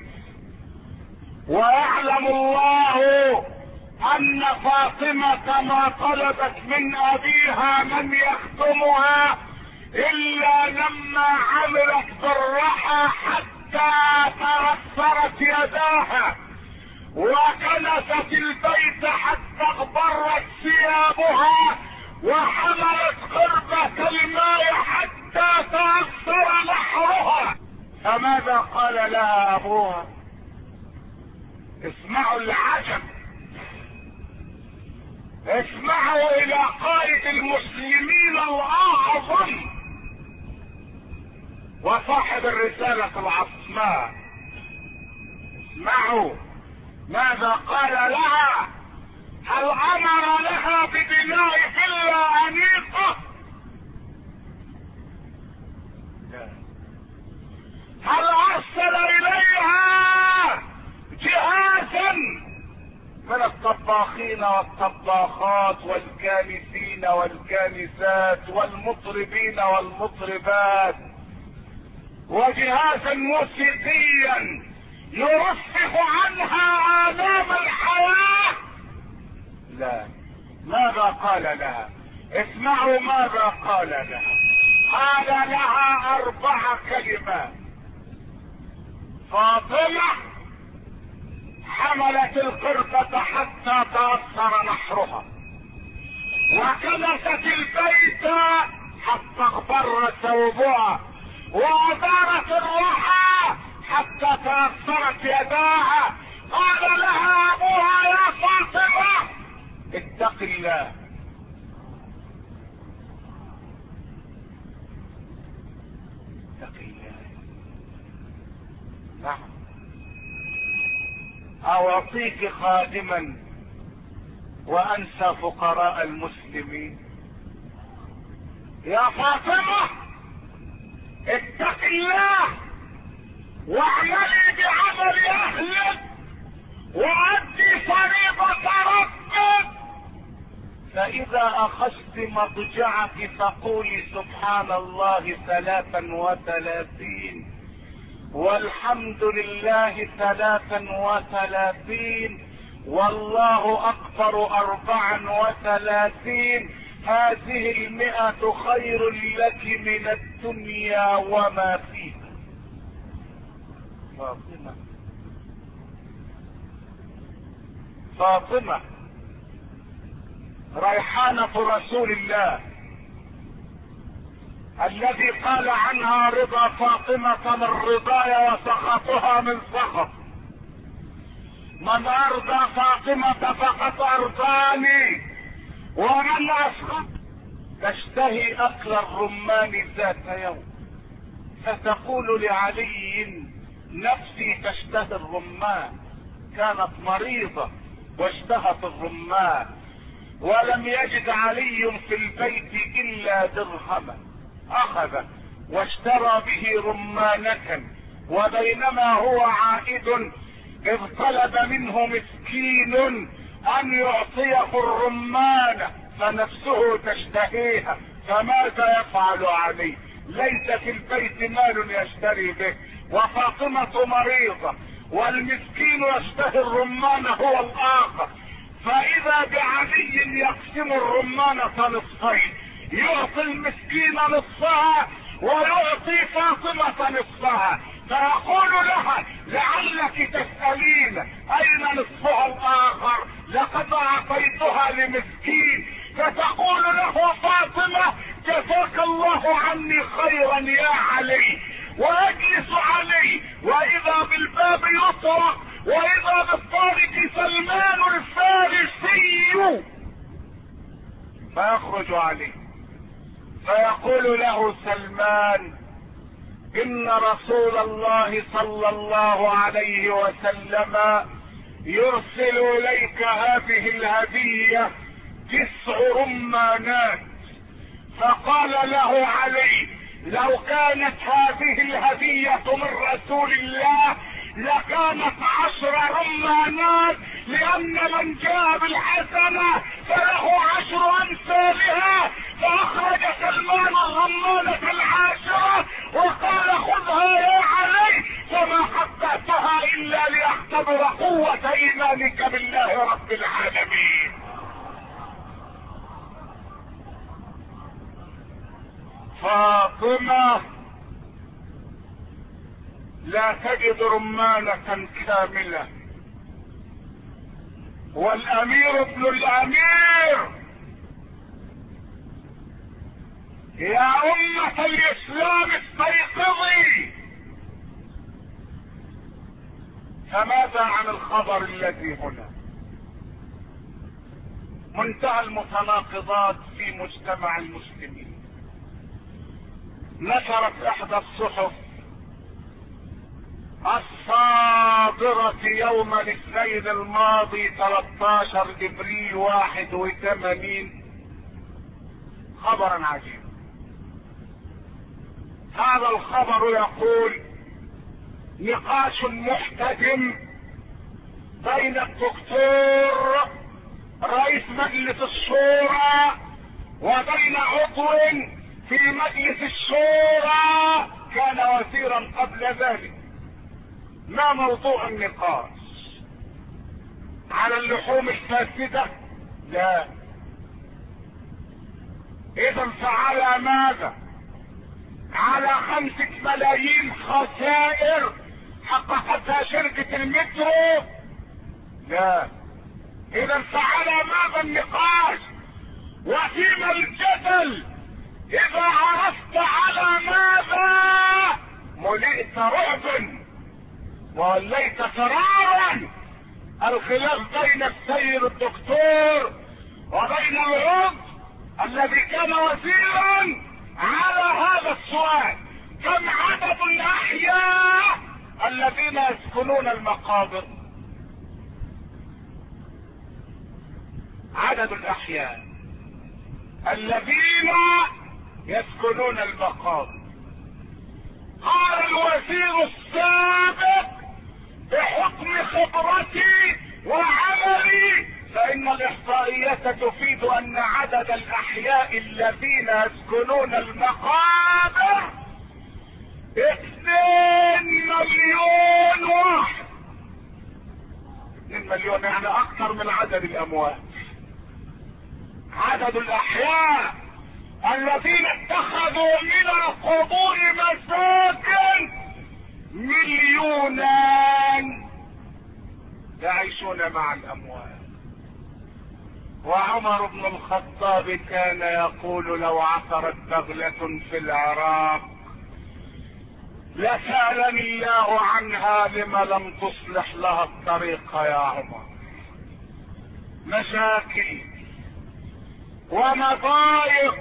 ويعلم الله ان فاطمة ما طلبت من ابيها من يخدمها الا لما عملت بالرحى حتى تأثرت يداها، وكنست البيت حتى اغبرت ثيابها، وحملت قربة الماء حتى تأثر نحرها. فماذا قال لها ابوها؟ اسمعوا العجب، اسمعوا الى قائد المسلمين الاعظم وصاحب الرسالة العظماء. اسمعوا ماذا قال لها. هل امر لها ببناء فيلا انيقة؟ لا. هل ارسل اليها جهازا من الطباخين والطباخات والكانسين والكانسات والمطربين والمطربات وجهازا موسيقيا يرفه عنها آلام الحياة؟ لا. ماذا قال لها؟ اسمعوا ماذا قال لها. قال لها اربع كلمات. فاطمة حملت القربة حتى تأثر نحرها، وكنست البيت حتى اغبر ثوبها، وأدارت الرحى حتى تأثرت يداها. قال لها ابوها يا فاطمة اتق الله، اتق الله. نعم. اعطيك خادما وانسى فقراء المسلمين؟ يا فاطمة اتق الله واعملي بعمل اهلك وادي فريضة ربك، فاذا اخذت مضجعك فقولي سبحان الله ثلاثا وثلاثين والحمد لله ثلاثا وثلاثين والله اكبر اربعا وثلاثين. هذه المئة خير لك من الدنيا وما فيها. فاطمة فاطمة ريحانة رسول الله الذي قال عنها رضا فاطمة من رضاي وسخطها من سخط. من ارضى فاطمة فقد ارضاني ومن اسخط. تشتهي اكل الرمان ذات يوم فتقول لعلي نفسي تشتهي الرمان. كانت مريضة واشتهت الرمان، ولم يجد علي في البيت الا درهما، اخذ واشترى به رمانة، وبينما هو عائد اذ طلب منه مسكين ان يعطيه الرمانة فنفسه تشتهيها، فماذا يفعل عليه؟ ليس في البيت مال يشتري به، وفاطمة مريضة، والمسكين يشتهي الرمانة هو الاخر، فاذا بعلي يقسم الرمانة نصفين، يعطي المسكين نصفها ويعطي فاطمة نصفها، فيقول لها لعلك تسألين اين نصفها الاخر، لقد اعطيتها لمسكين، فتقول له فاطمة جزاك الله عني خيرا يا علي، ويجلس علي، واذا بالباب يطرق، واذا بالطارق سلمان الفارسي، فيخرج عليه فيقول له سلمان ان رسول الله صلى الله عليه وسلم يرسل اليك هذه الهدية تسع رمانات. فقال له علي لو كانت هذه الهدية من رسول الله لكانت عشر رمانات، لان من جاء بالحسنة فله عشر امثالها، فاخرج سلمان الرمانة العاشرة وقال خذها يا علي، فما حققتها الا لاختبر قوة ايمانك بالله رب العالمين. فاطمة لا تجد رمانة كاملة، والامير ابن الامير يا امة الاسلام استيقظي. فماذا عن الخبر الذي هنا؟ منتهى المتناقضات في مجتمع المسلمين. نشرت احدى الصحف الصادرة يوم الاثنين الماضي ثلاثة عشر ابريل واحد وثمانين خبرا عجيبا. هذا الخبر يقول نقاش محتدم بين الدكتور رئيس مجلس الشورى وبين عضو في مجلس الشورى كان وزيرا قبل ذلك. ما موضوع النقاش؟ على اللحوم الفاسدة؟ لا. اذا فعلى ماذا؟ على خمسة ملايين خسائر حققتها شركة المترو؟ لا. اذا فعلى ماذا النقاش؟ وفيما الجدل؟ اذا عرفت على ماذا ملئت رعبا ووليت فرارا. الخلاف بين السيد الدكتور وبين العضو الذي كان وزيرا على هذا السؤال: كم عدد الاحياء الذين يسكنون المقابر؟ عدد الاحياء الذين يسكنون المقابر. قال الوزير السابق: بحكم خبرتي وعملي فإن الإحصائيات تفيد أن عدد الأحياء الذين يسكنون المقابر اثنين مليون واحد. اثنين مليون يعني أكثر من عدد الأموات. عدد الأحياء الذين اتخذوا من القبور مساكن مليونان يعيشون مع الأموات. وعمر بن الخطاب كان يقول: لو عثرت بغلة في العراق لسألني الله عنها لما لم تصلح لها الطريق يا عمر. مشاكل ومضايق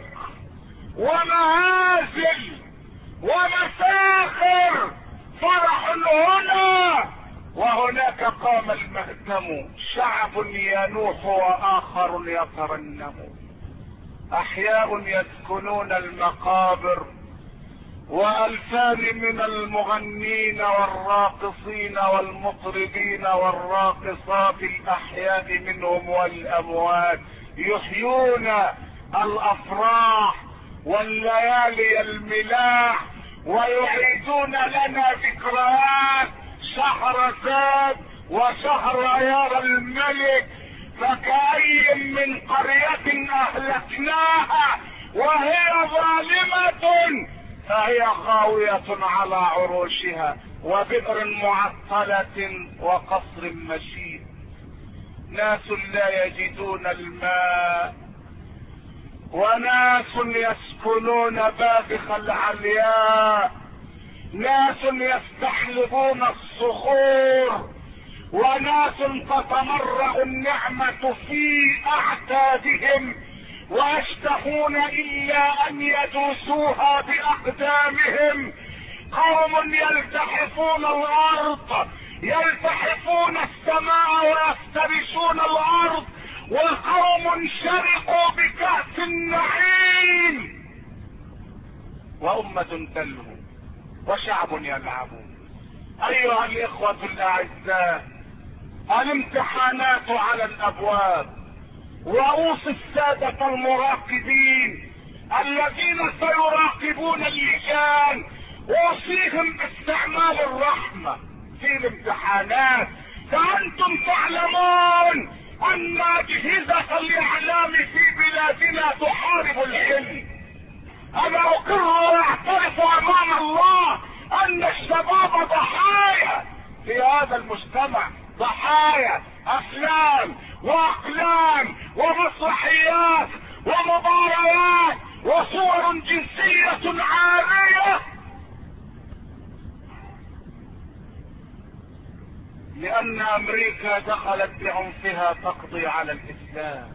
ومهازل ومساخر، فرح هنا وهناك قام المهتم، شعب ينوح واخر يترنم. احياء يسكنون المقابر والفان من المغنين والراقصين والمطربين والراقصات الاحياء منهم والاموات يحيون الافراح والليالي الملاح ويعيدون لنا ذكريات شهرزاد وشهر ايار الملك. فكأي من قرية اهلكناها وهي ظالمة فهي خاوية على عروشها وبئر معطلة وقصر مشيد. ناس لا يجدون الماء وناس يسكنون باذخ العلياء، ناس يستحلبون الصخور، وناس تتمرغ النعمة في اعتادهم ويشتهون الا ان يدوسوها باقدامهم. قوم يلتحفون الارض يلتحفون السماء ويفترشون الارض، وقوم شرقوا بكأس النعيم، وامة تلهو وشعب يلعبون. ايها الاخوة الاعزاء، الامتحانات على الابواب، واوصي السادة المراقبين الذين سيراقبون اللجان، اوصيهم باستعمال الرحمة في الامتحانات. فانتم تعلمون ان اجهزة الاعلام في بلادنا تحارب العلم. انا اقر واعترف امام الله ان الشباب ضحايا في هذا المجتمع، ضحايا افلام واقلام ومسرحيات ومباريات وصور جنسية عارية، لان امريكا دخلت بعنفها تقضي على الاسلام.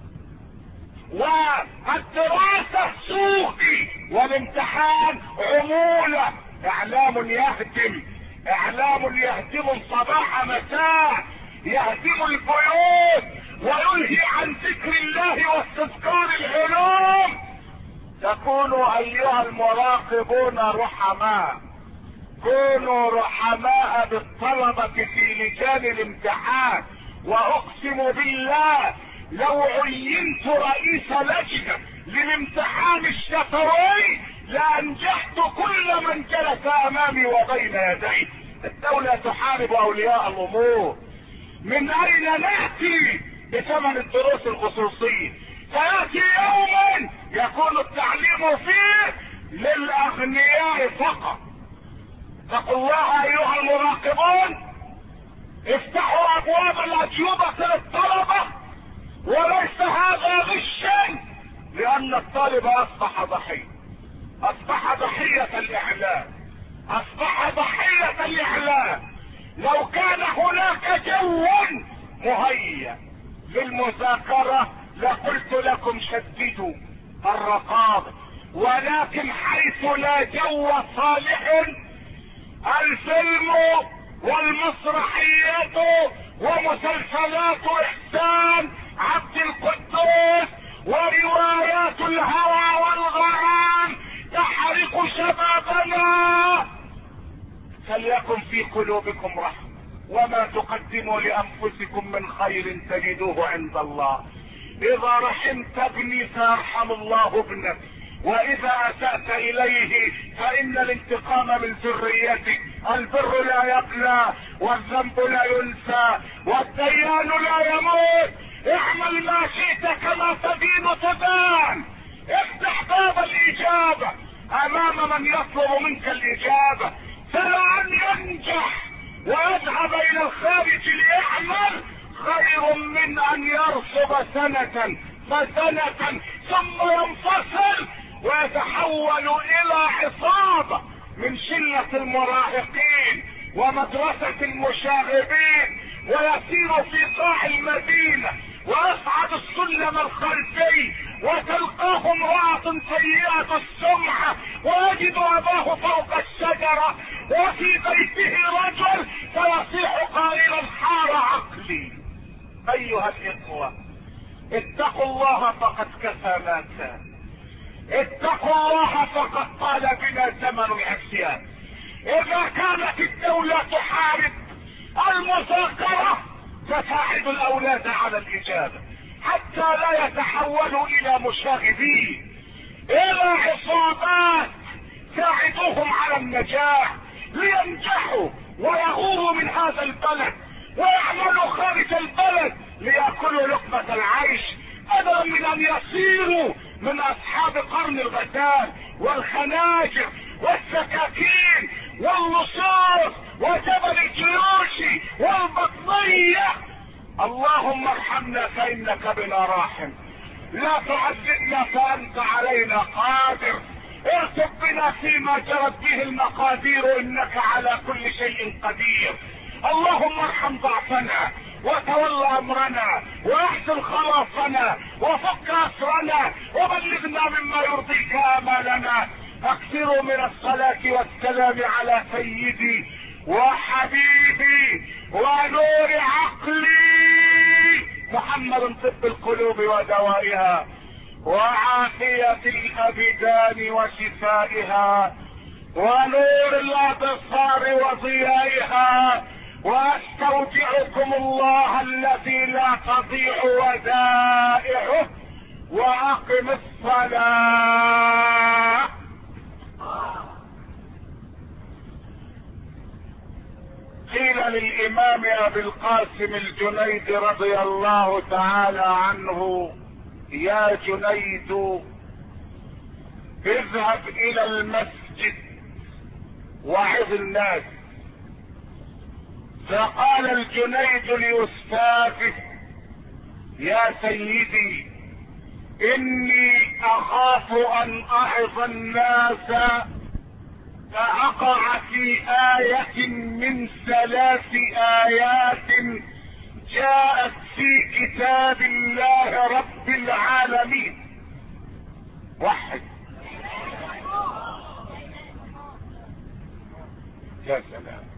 والدراسة سوقي والامتحان عمولة. اعلام يهدم، اعلام يهدم صباح مساء، يهدم البيوت وينهي عن ذكر الله واستذكار العلوم. تكونوا ايها المراقبون رحماء، كونوا رحماء بالطلبة في لجان الامتحان. واقسم بالله لو عينت رئيس لجنة للامتحان الشفوي لانجحت كل من جلس امامي وبين يدي. الدولة تحارب اولياء الامور. من اين ناتي بثمن الدروس الخصوصية؟ سياتي يوم يكون التعليم فيه للاغنياء فقط. اتقوا الله ايها المراقبون، افتحوا ابواب الاجوبة للطلبة، وليس هذا غشا، لان الطالب اصبح ضحية، اصبح ضحية الاعلام، اصبح ضحية الاعلام. لو كان هناك جو مهيأ للمذاكرة لقلت لكم شددوا الرقابة، ولكن حيث لا جو صالح، الفيلم والمسرحيات ومسلسلات احسان عبد القدوس وروايات الهوى والغرام تحرق شبابنا. فليكن في قلوبكم رحمة، وما تقدموا لانفسكم من خير تجدوه عند الله. اذا رحمت ابني سيرحم الله ابنك، واذا اسأت اليه فان الانتقام من ذريتك. البر لا يبلى والذنب لا ينسى والديان لا يموت. اعمل ما شئت كما تدين تدان. افتح باب الاجابة امام من يطلب منك الاجابة. فلان ينجح ويذهب الى الخارج ليعمل خير من ان يرسب سنة فسنة ثم ينفصل ويتحول الى عصابة من شلة المراهقين ومدرسة المشاغبين، ويسير في قاع المدينة ويصعد السلم الخلفي وتلقاه امرأة سيئة السمعة ويجد اباه فوق الشجرة وفي بيته رجل فيصيح قائلا حار عقلي. ايها الاخوة اتقوا الله فقد كفى ما كان. اتقوا الله فقد طال بنا زمن العصيان. اذا كانت الدولة تحارب المذاكرة تساعد الاولاد على الاجابة حتى لا يتحولوا الى مشاغبين، الى عصابات ساعدوهم على النجاح لينجحوا ويغوروا من هذا البلد ويعملوا خارج البلد ليأكلوا لقمة العيش، بدلا من ان يصيروا من اصحاب قرن الغزال والخناجر والسكاكين واللصوص وجبل الجيوش والبطنية. اللهم ارحمنا فانك بنا راحم، لا تعذبنا فانت علينا قادر، ارتب بنا فيما جرت به المقادير انك على كل شيء قدير. اللهم ارحم ضعفنا وتولى امرنا واحسن خلاصنا وفك اسرنا وبلغنا مما يرضيك امالنا. اكثروا من الصلاة والسلام على سيدي وحبيبي ونور عقلي محمد طب القلوب ودوائها وعافية الابدان وشفائها ونور الابصار وضيائها. واستودعكم الله الذي لا تضيع ودائعه واقم الصلاة. قيل للامام ابي القاسم الجنيد رضي الله تعالى عنه: يا جنيد اذهب الى المسجد وعظ الناس. فقال الجنيد لاستاذه: يا سيدي اني اخاف ان اعظ الناس فاقع في آية من ثلاث آيات جاءت في كتاب الله رب العالمين. وحد. يا سلام.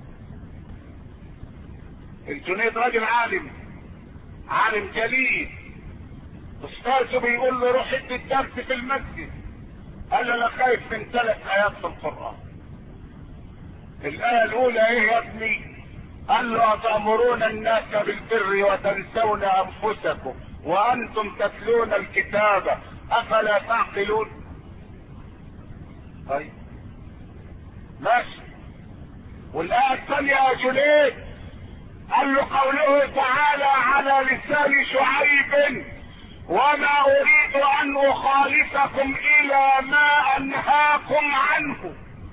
الجنيد راجل عالم، عالم جليل. استاذه بيقول له روح ادي الدرس في المسجد. قال له انا خايف من ثلاث ايات في القرآن. الآية الأولى ايه يا ابني؟ قال له: أتأمرون الناس بالبر وتنسون أنفسكم وأنتم تتلون الكتاب أفلا تعقلون؟ طيب ماشي. والآية الثانية يا جنيد قال له قوله تعالى على لسان شعيب: وما أريد أن أخالفكم إلى ما أنهاكم عنه.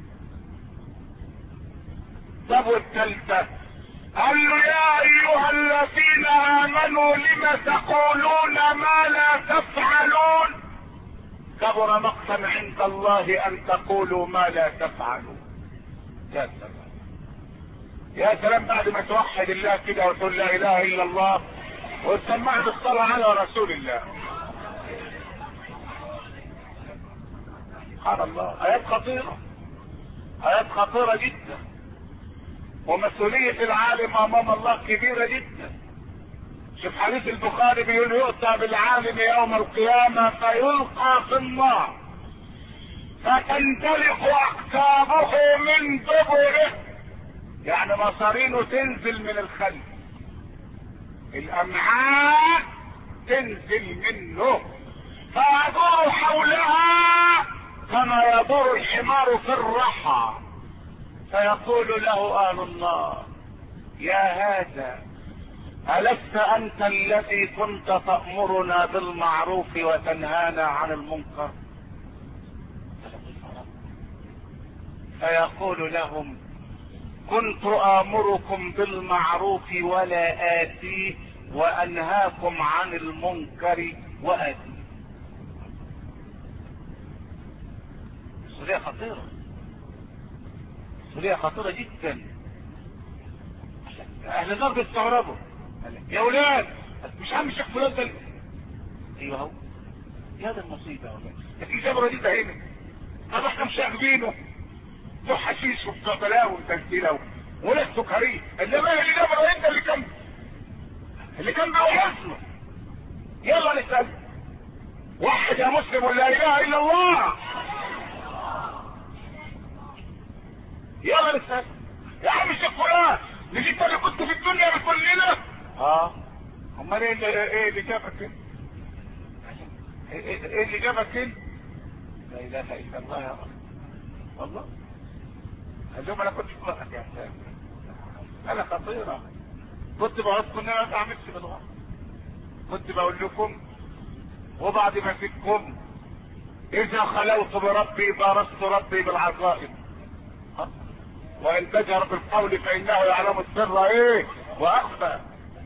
طب والثالثة قال له: يا ايها الذين امنوا لم تقولون ما لا تفعلون كبر مقتا عند الله ان تقولوا ما لا تفعلون. يا سلام يا سلام. بعد ما توحد الله كده وتقول لا اله الا الله وتسمع بالصلاة على رسول الله. سبحان الله. ايات خطيرة، ايات خطيرة جدا. ومسؤولية العالم امام الله كبيرة جدا. شوف حديث البخاري بيقول: يؤتى بالعالم يوم القيامة فيلقى في النار فتنطلق اقتابه من دبره، يعني مصارينه تنزل من الخلف، الامعاء تنزل منه، فيدور حولها كما يدور الحمار في الرحى، فيقول له اهل النار: يا هذا ألست أنت الذي كنت تأمرنا بالمعروف وتنهانا عن المنكر؟ فيقول لهم: كنت آمركم بالمعروف ولا آتيه وأنهاكم عن المنكر وآتيه. مسؤولية خطيرة، مسؤولية خطيرة جدا. اهل النار بيستغربوا: يا ولاد مش عم الشيخ فلان ده؟ ايوه هو. يا ده المصيبه يا ولاد، ده في جبره دي هنا. طب احنا مش عاجبينه، له حشيش وبتاع بلاوي وتسجيله ولا سكريه، انما اللي جبره انت اللي كان اللي كان بيوحشنا. يلا نسال. وحد يا مسلم ولا اله الا الله. يلا لسه يا عم الشيخ فلان، مش انت اللي كنت في الدنيا بتقول لنا؟ اه امال ايه اللي ايه اللي جابك كده؟ ايه ايه اللي جابك كده؟ لا اله الا الله يا رب. والله اليوم انا كنت في وقت يا سلام، انا خطيره. كنت بقولكم ان انا ما بعملش بالغلط، كنت بقول لكم وبعد ما فيكم اذا خلوت بربي بارست ربي بالعظائم، وان بجر بالقول فانه يعلم السر ايه واخفى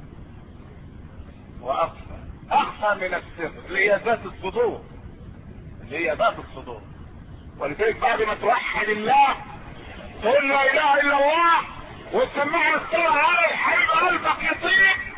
واخفى اخفى من السر اللي هي ذات الصدور، اللي هي ذات الصدور. ولذلك بعد ما توحد الله تقول لا اله الا الله وتسمعنا الصلاة على الحبيب قلبك يطيب.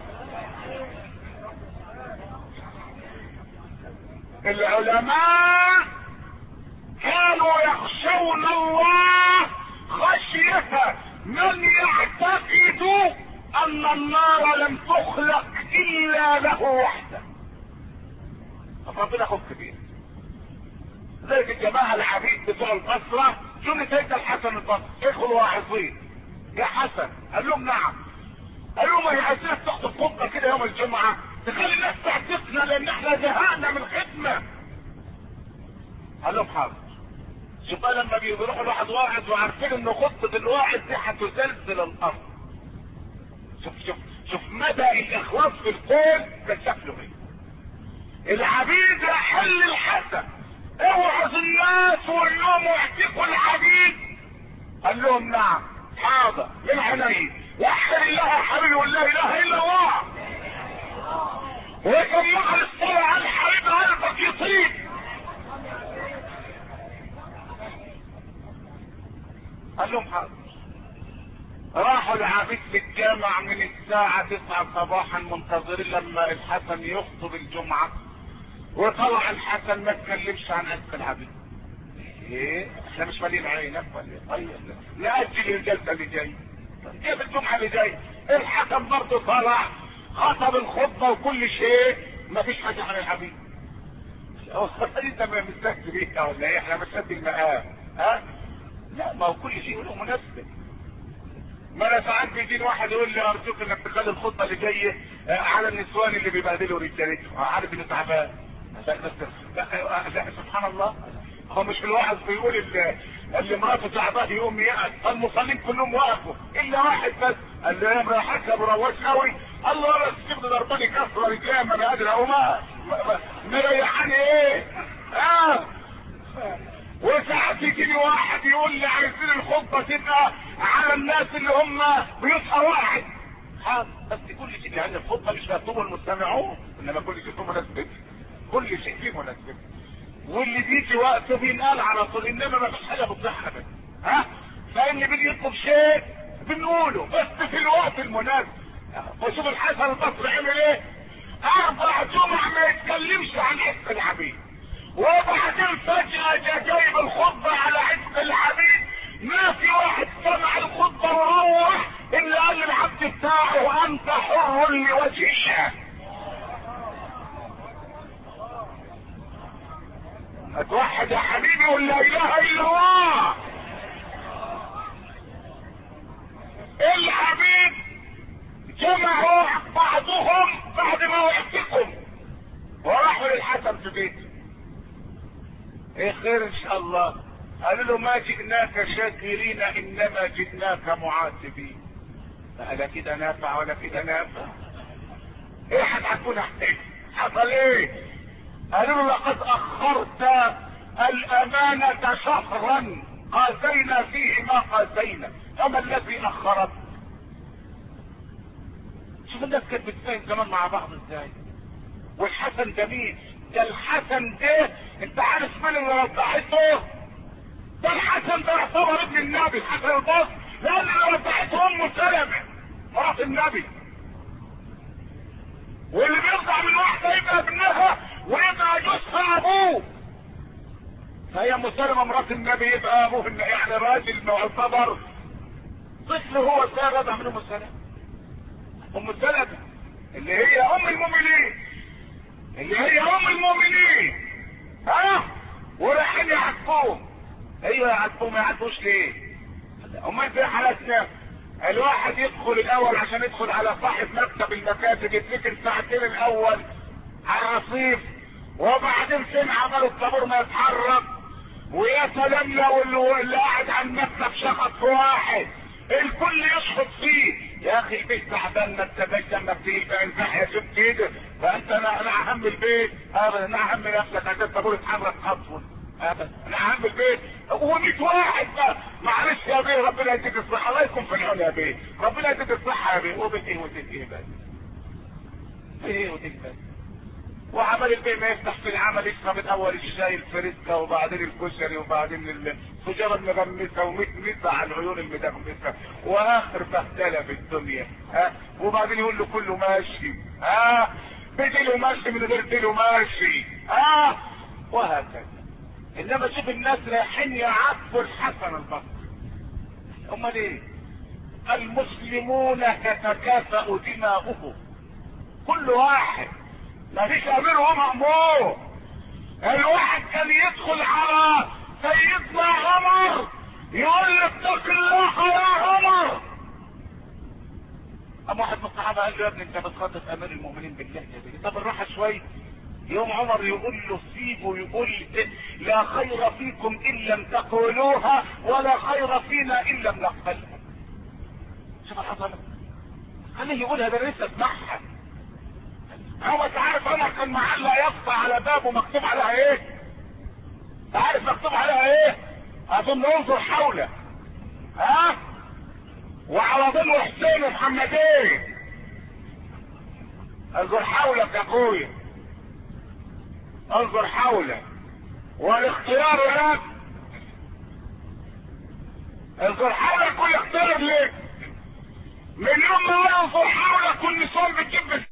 العلماء كانوا يخشون الله خشية من يعتقد ان النار لم تخلق الا له وحده. ربنا خف بيه. ذلك الجماعة العبيد بتوع البصرة شنو سيد الحسن البصري ادخلوا واحظين يا حسن، قال لهم نعم. قال لهم هي عايزين تاخدوا خطبة كده يوم الجمعة تخلي الناس تعتقنا لان احنا زهقنا من الخدمة. قال لهم حاضر. شوف بقى لما بيروحوا لواحد واعظ وعارفين ان خطبة الواعظ دي هتزلزل الارض. شوف شوف شوف مدى الاخلاص في القول ده شكله ايه. العبيد يحل الحسن اوعظ الناس واليوم واعتقوا العبيد. قال لهم نعم حاضر من عيني. وحد الله يا حبيبي ولا اله الا الله وسمع الصلاة على الحبيب قلبك يطيب. قال لهم حاضر. راحوا العبيد في الجامع من الساعة تسعة صباحا منتظرين لما الحسن يخطب الجمعة، وطلع الحسن ما تكلمش عن اسم العبيد. ايه احنا مش مالين عينك ولا ايه؟ طيب نأجل الجلسة اللي جاي، جيب الجمعة اللي جاي. الحسن برضه طلع خطب الخطبة وكل شيء، ما فيش حاجة عن العبيد. هو انت ما مستكت بيها ولا ايه؟ احنا مش قد المقام ها؟ لا ما هو كل شيء له مناسبة. ما انا ساعات بيجي واحد يقول لي ارجوك انك تخلي الخطبة اللي جايه على النسوان اللي بيبهدلوا رجالتهم، عارف انه تعبان. لا, لا, لا سبحان الله، هو مش في الواحد بيقول اللي, اللي مراته تعبان يقوم يقعد، المصلين كلهم وقفوا الا واحد بس قال له يا امرأة حاجة برواش قوي. الله انا سيبني ضرباني كسرة رجليها ما انا قادر اقوم مريحاني ايه؟ اه وساعات يجيني واحد يقول لي عايزين الخطبة تبقى على الناس اللي هم بيصحى واحد. حاضر بس كل شيء لان الخطبة مش مكتوب المستمعون، انما كل شيء فيه مناسبته، كل شيء فيه مناسبته. واللي بيجي وقته بينقال على طول، انما ما فيش حاجه بتضحك ابدا ها. فان بيجي يطلب شيء بنقوله بس في الوقت المناسب. وشوف الحسن البصري عمل ايه؟ اربع جمع ما يتكلمش عن عتق العبيد، وبعدين فجأة جا جايب الخطبة على عتق العبيد. ما في واحد سمع الخطبة وروح الا قال للعبد بتاعه انت حر لوجه الله. اتوحد يا حبيبي ولا اله الا الله. العبيد جمعوا بعضهم بعد ما وعدتكم وراحوا للحسن في بيته. ايه خير ان شاء الله؟ قالوا له ما جئناك شاكرين انما جئناك معاتبين. لا كده نافع ولا كده نافع. ايه هتكون احتاج؟ حصل ايه؟ قالوا له لقد اخرت الامانة شهرا قاسينا فيه ما قاسينا، فما الذي اخرت؟ شوف الناس كانت بتتفاهم زمان مع بعض ازاي. والحسن جميل، ده الحسن ده انت عارف مين اللي رضعته؟ ده الحسن ده يعتبر ابن النبي الحسن البصري، لان اللي رضعته امه سلمة مرات النبي. واللي بيرضع من واحدة يبقى ابنها ويبقى جوزها ابوه. فهي مسلمة مرات النبي يبقى ابوه يعني راجل معتبر طفل هو سير رضع من ام سلمة. ام سلمة اللي هي ام المؤمنين اللي هي ام المؤمنين، ها، ورايحين يعاتبوهم. ايوه يعاتبوهم، ما يعاتبوش ليه؟ امال في حالتنا الواحد يدخل الاول عشان يدخل على صاحب مكتب المكاتب، يتذكر ساعتين الاول على الرصيف، وبعدين فين عملوا الطابور ما يتحرك، ويا سلام لو اللي قاعد على المكتب شخط في واحد الكل يشخط فيه. يا اخي البيت تعبان، ما انت بيت لما بتيجي انزح يا ست كده، فانت انا انا اهم البيت ابدا، انا اهم نفسك عشان الطابور يتحرك خطوه ابدا، انا اهم البيت. وميت واحد بقى، معلش يا بيه ربنا يديك الصحه، الله يكون في العون يا بيه، ربنا يديك الصحه يا بيه. وبيت ايه وبيت ايه بقى؟ ايه وبيت بقى؟ وعمل البيت ما يفتح في العمل يشرب من اول الشاي الفريسكا، وبعدين الكشري، وبعدين الفجاره المغمسه، ومتمسه على العيون المدغمسه، واخر بهدله في الدنيا، ها. وبعدين يقول له كله ماشي، ها، بديله ماشي من غير ديله ماشي، ها، وهكذا. انما شوف الناس رايحين يعاتبوا الحسن البصري. امال ايه؟ المسلمون تتكافأ دماؤهم، كل واحد، ما فيش امير ومأمور. الواحد كان يدخل على سيدنا عمر يقول له اتق الله يا عمر. اما واحد من الصحابه قال له يا ابني انت بتخاطب امير المؤمنين بالله يا طب بالراحه شويه. يوم عمر يقول له سيبه، يقول لا خير فيكم ان لم تقولوها ولا خير فينا ان لم نقبلها. شوف الحصل، خليه يقولها، ده لسه اسمعها. هو انت عارف عمر كان معلق يافطه على بابه مكتوب عليها ايه؟ عارف مكتوب عليها ايه؟ اظن انظر حوله، ها، وعلى ظل حسين ومحمدين، انظر حولك يا اخويا، انظر حولك، والاختيار لك، انظر حولك والاختيار لك. من يوم ما انظر حولك كل صوم بتجيب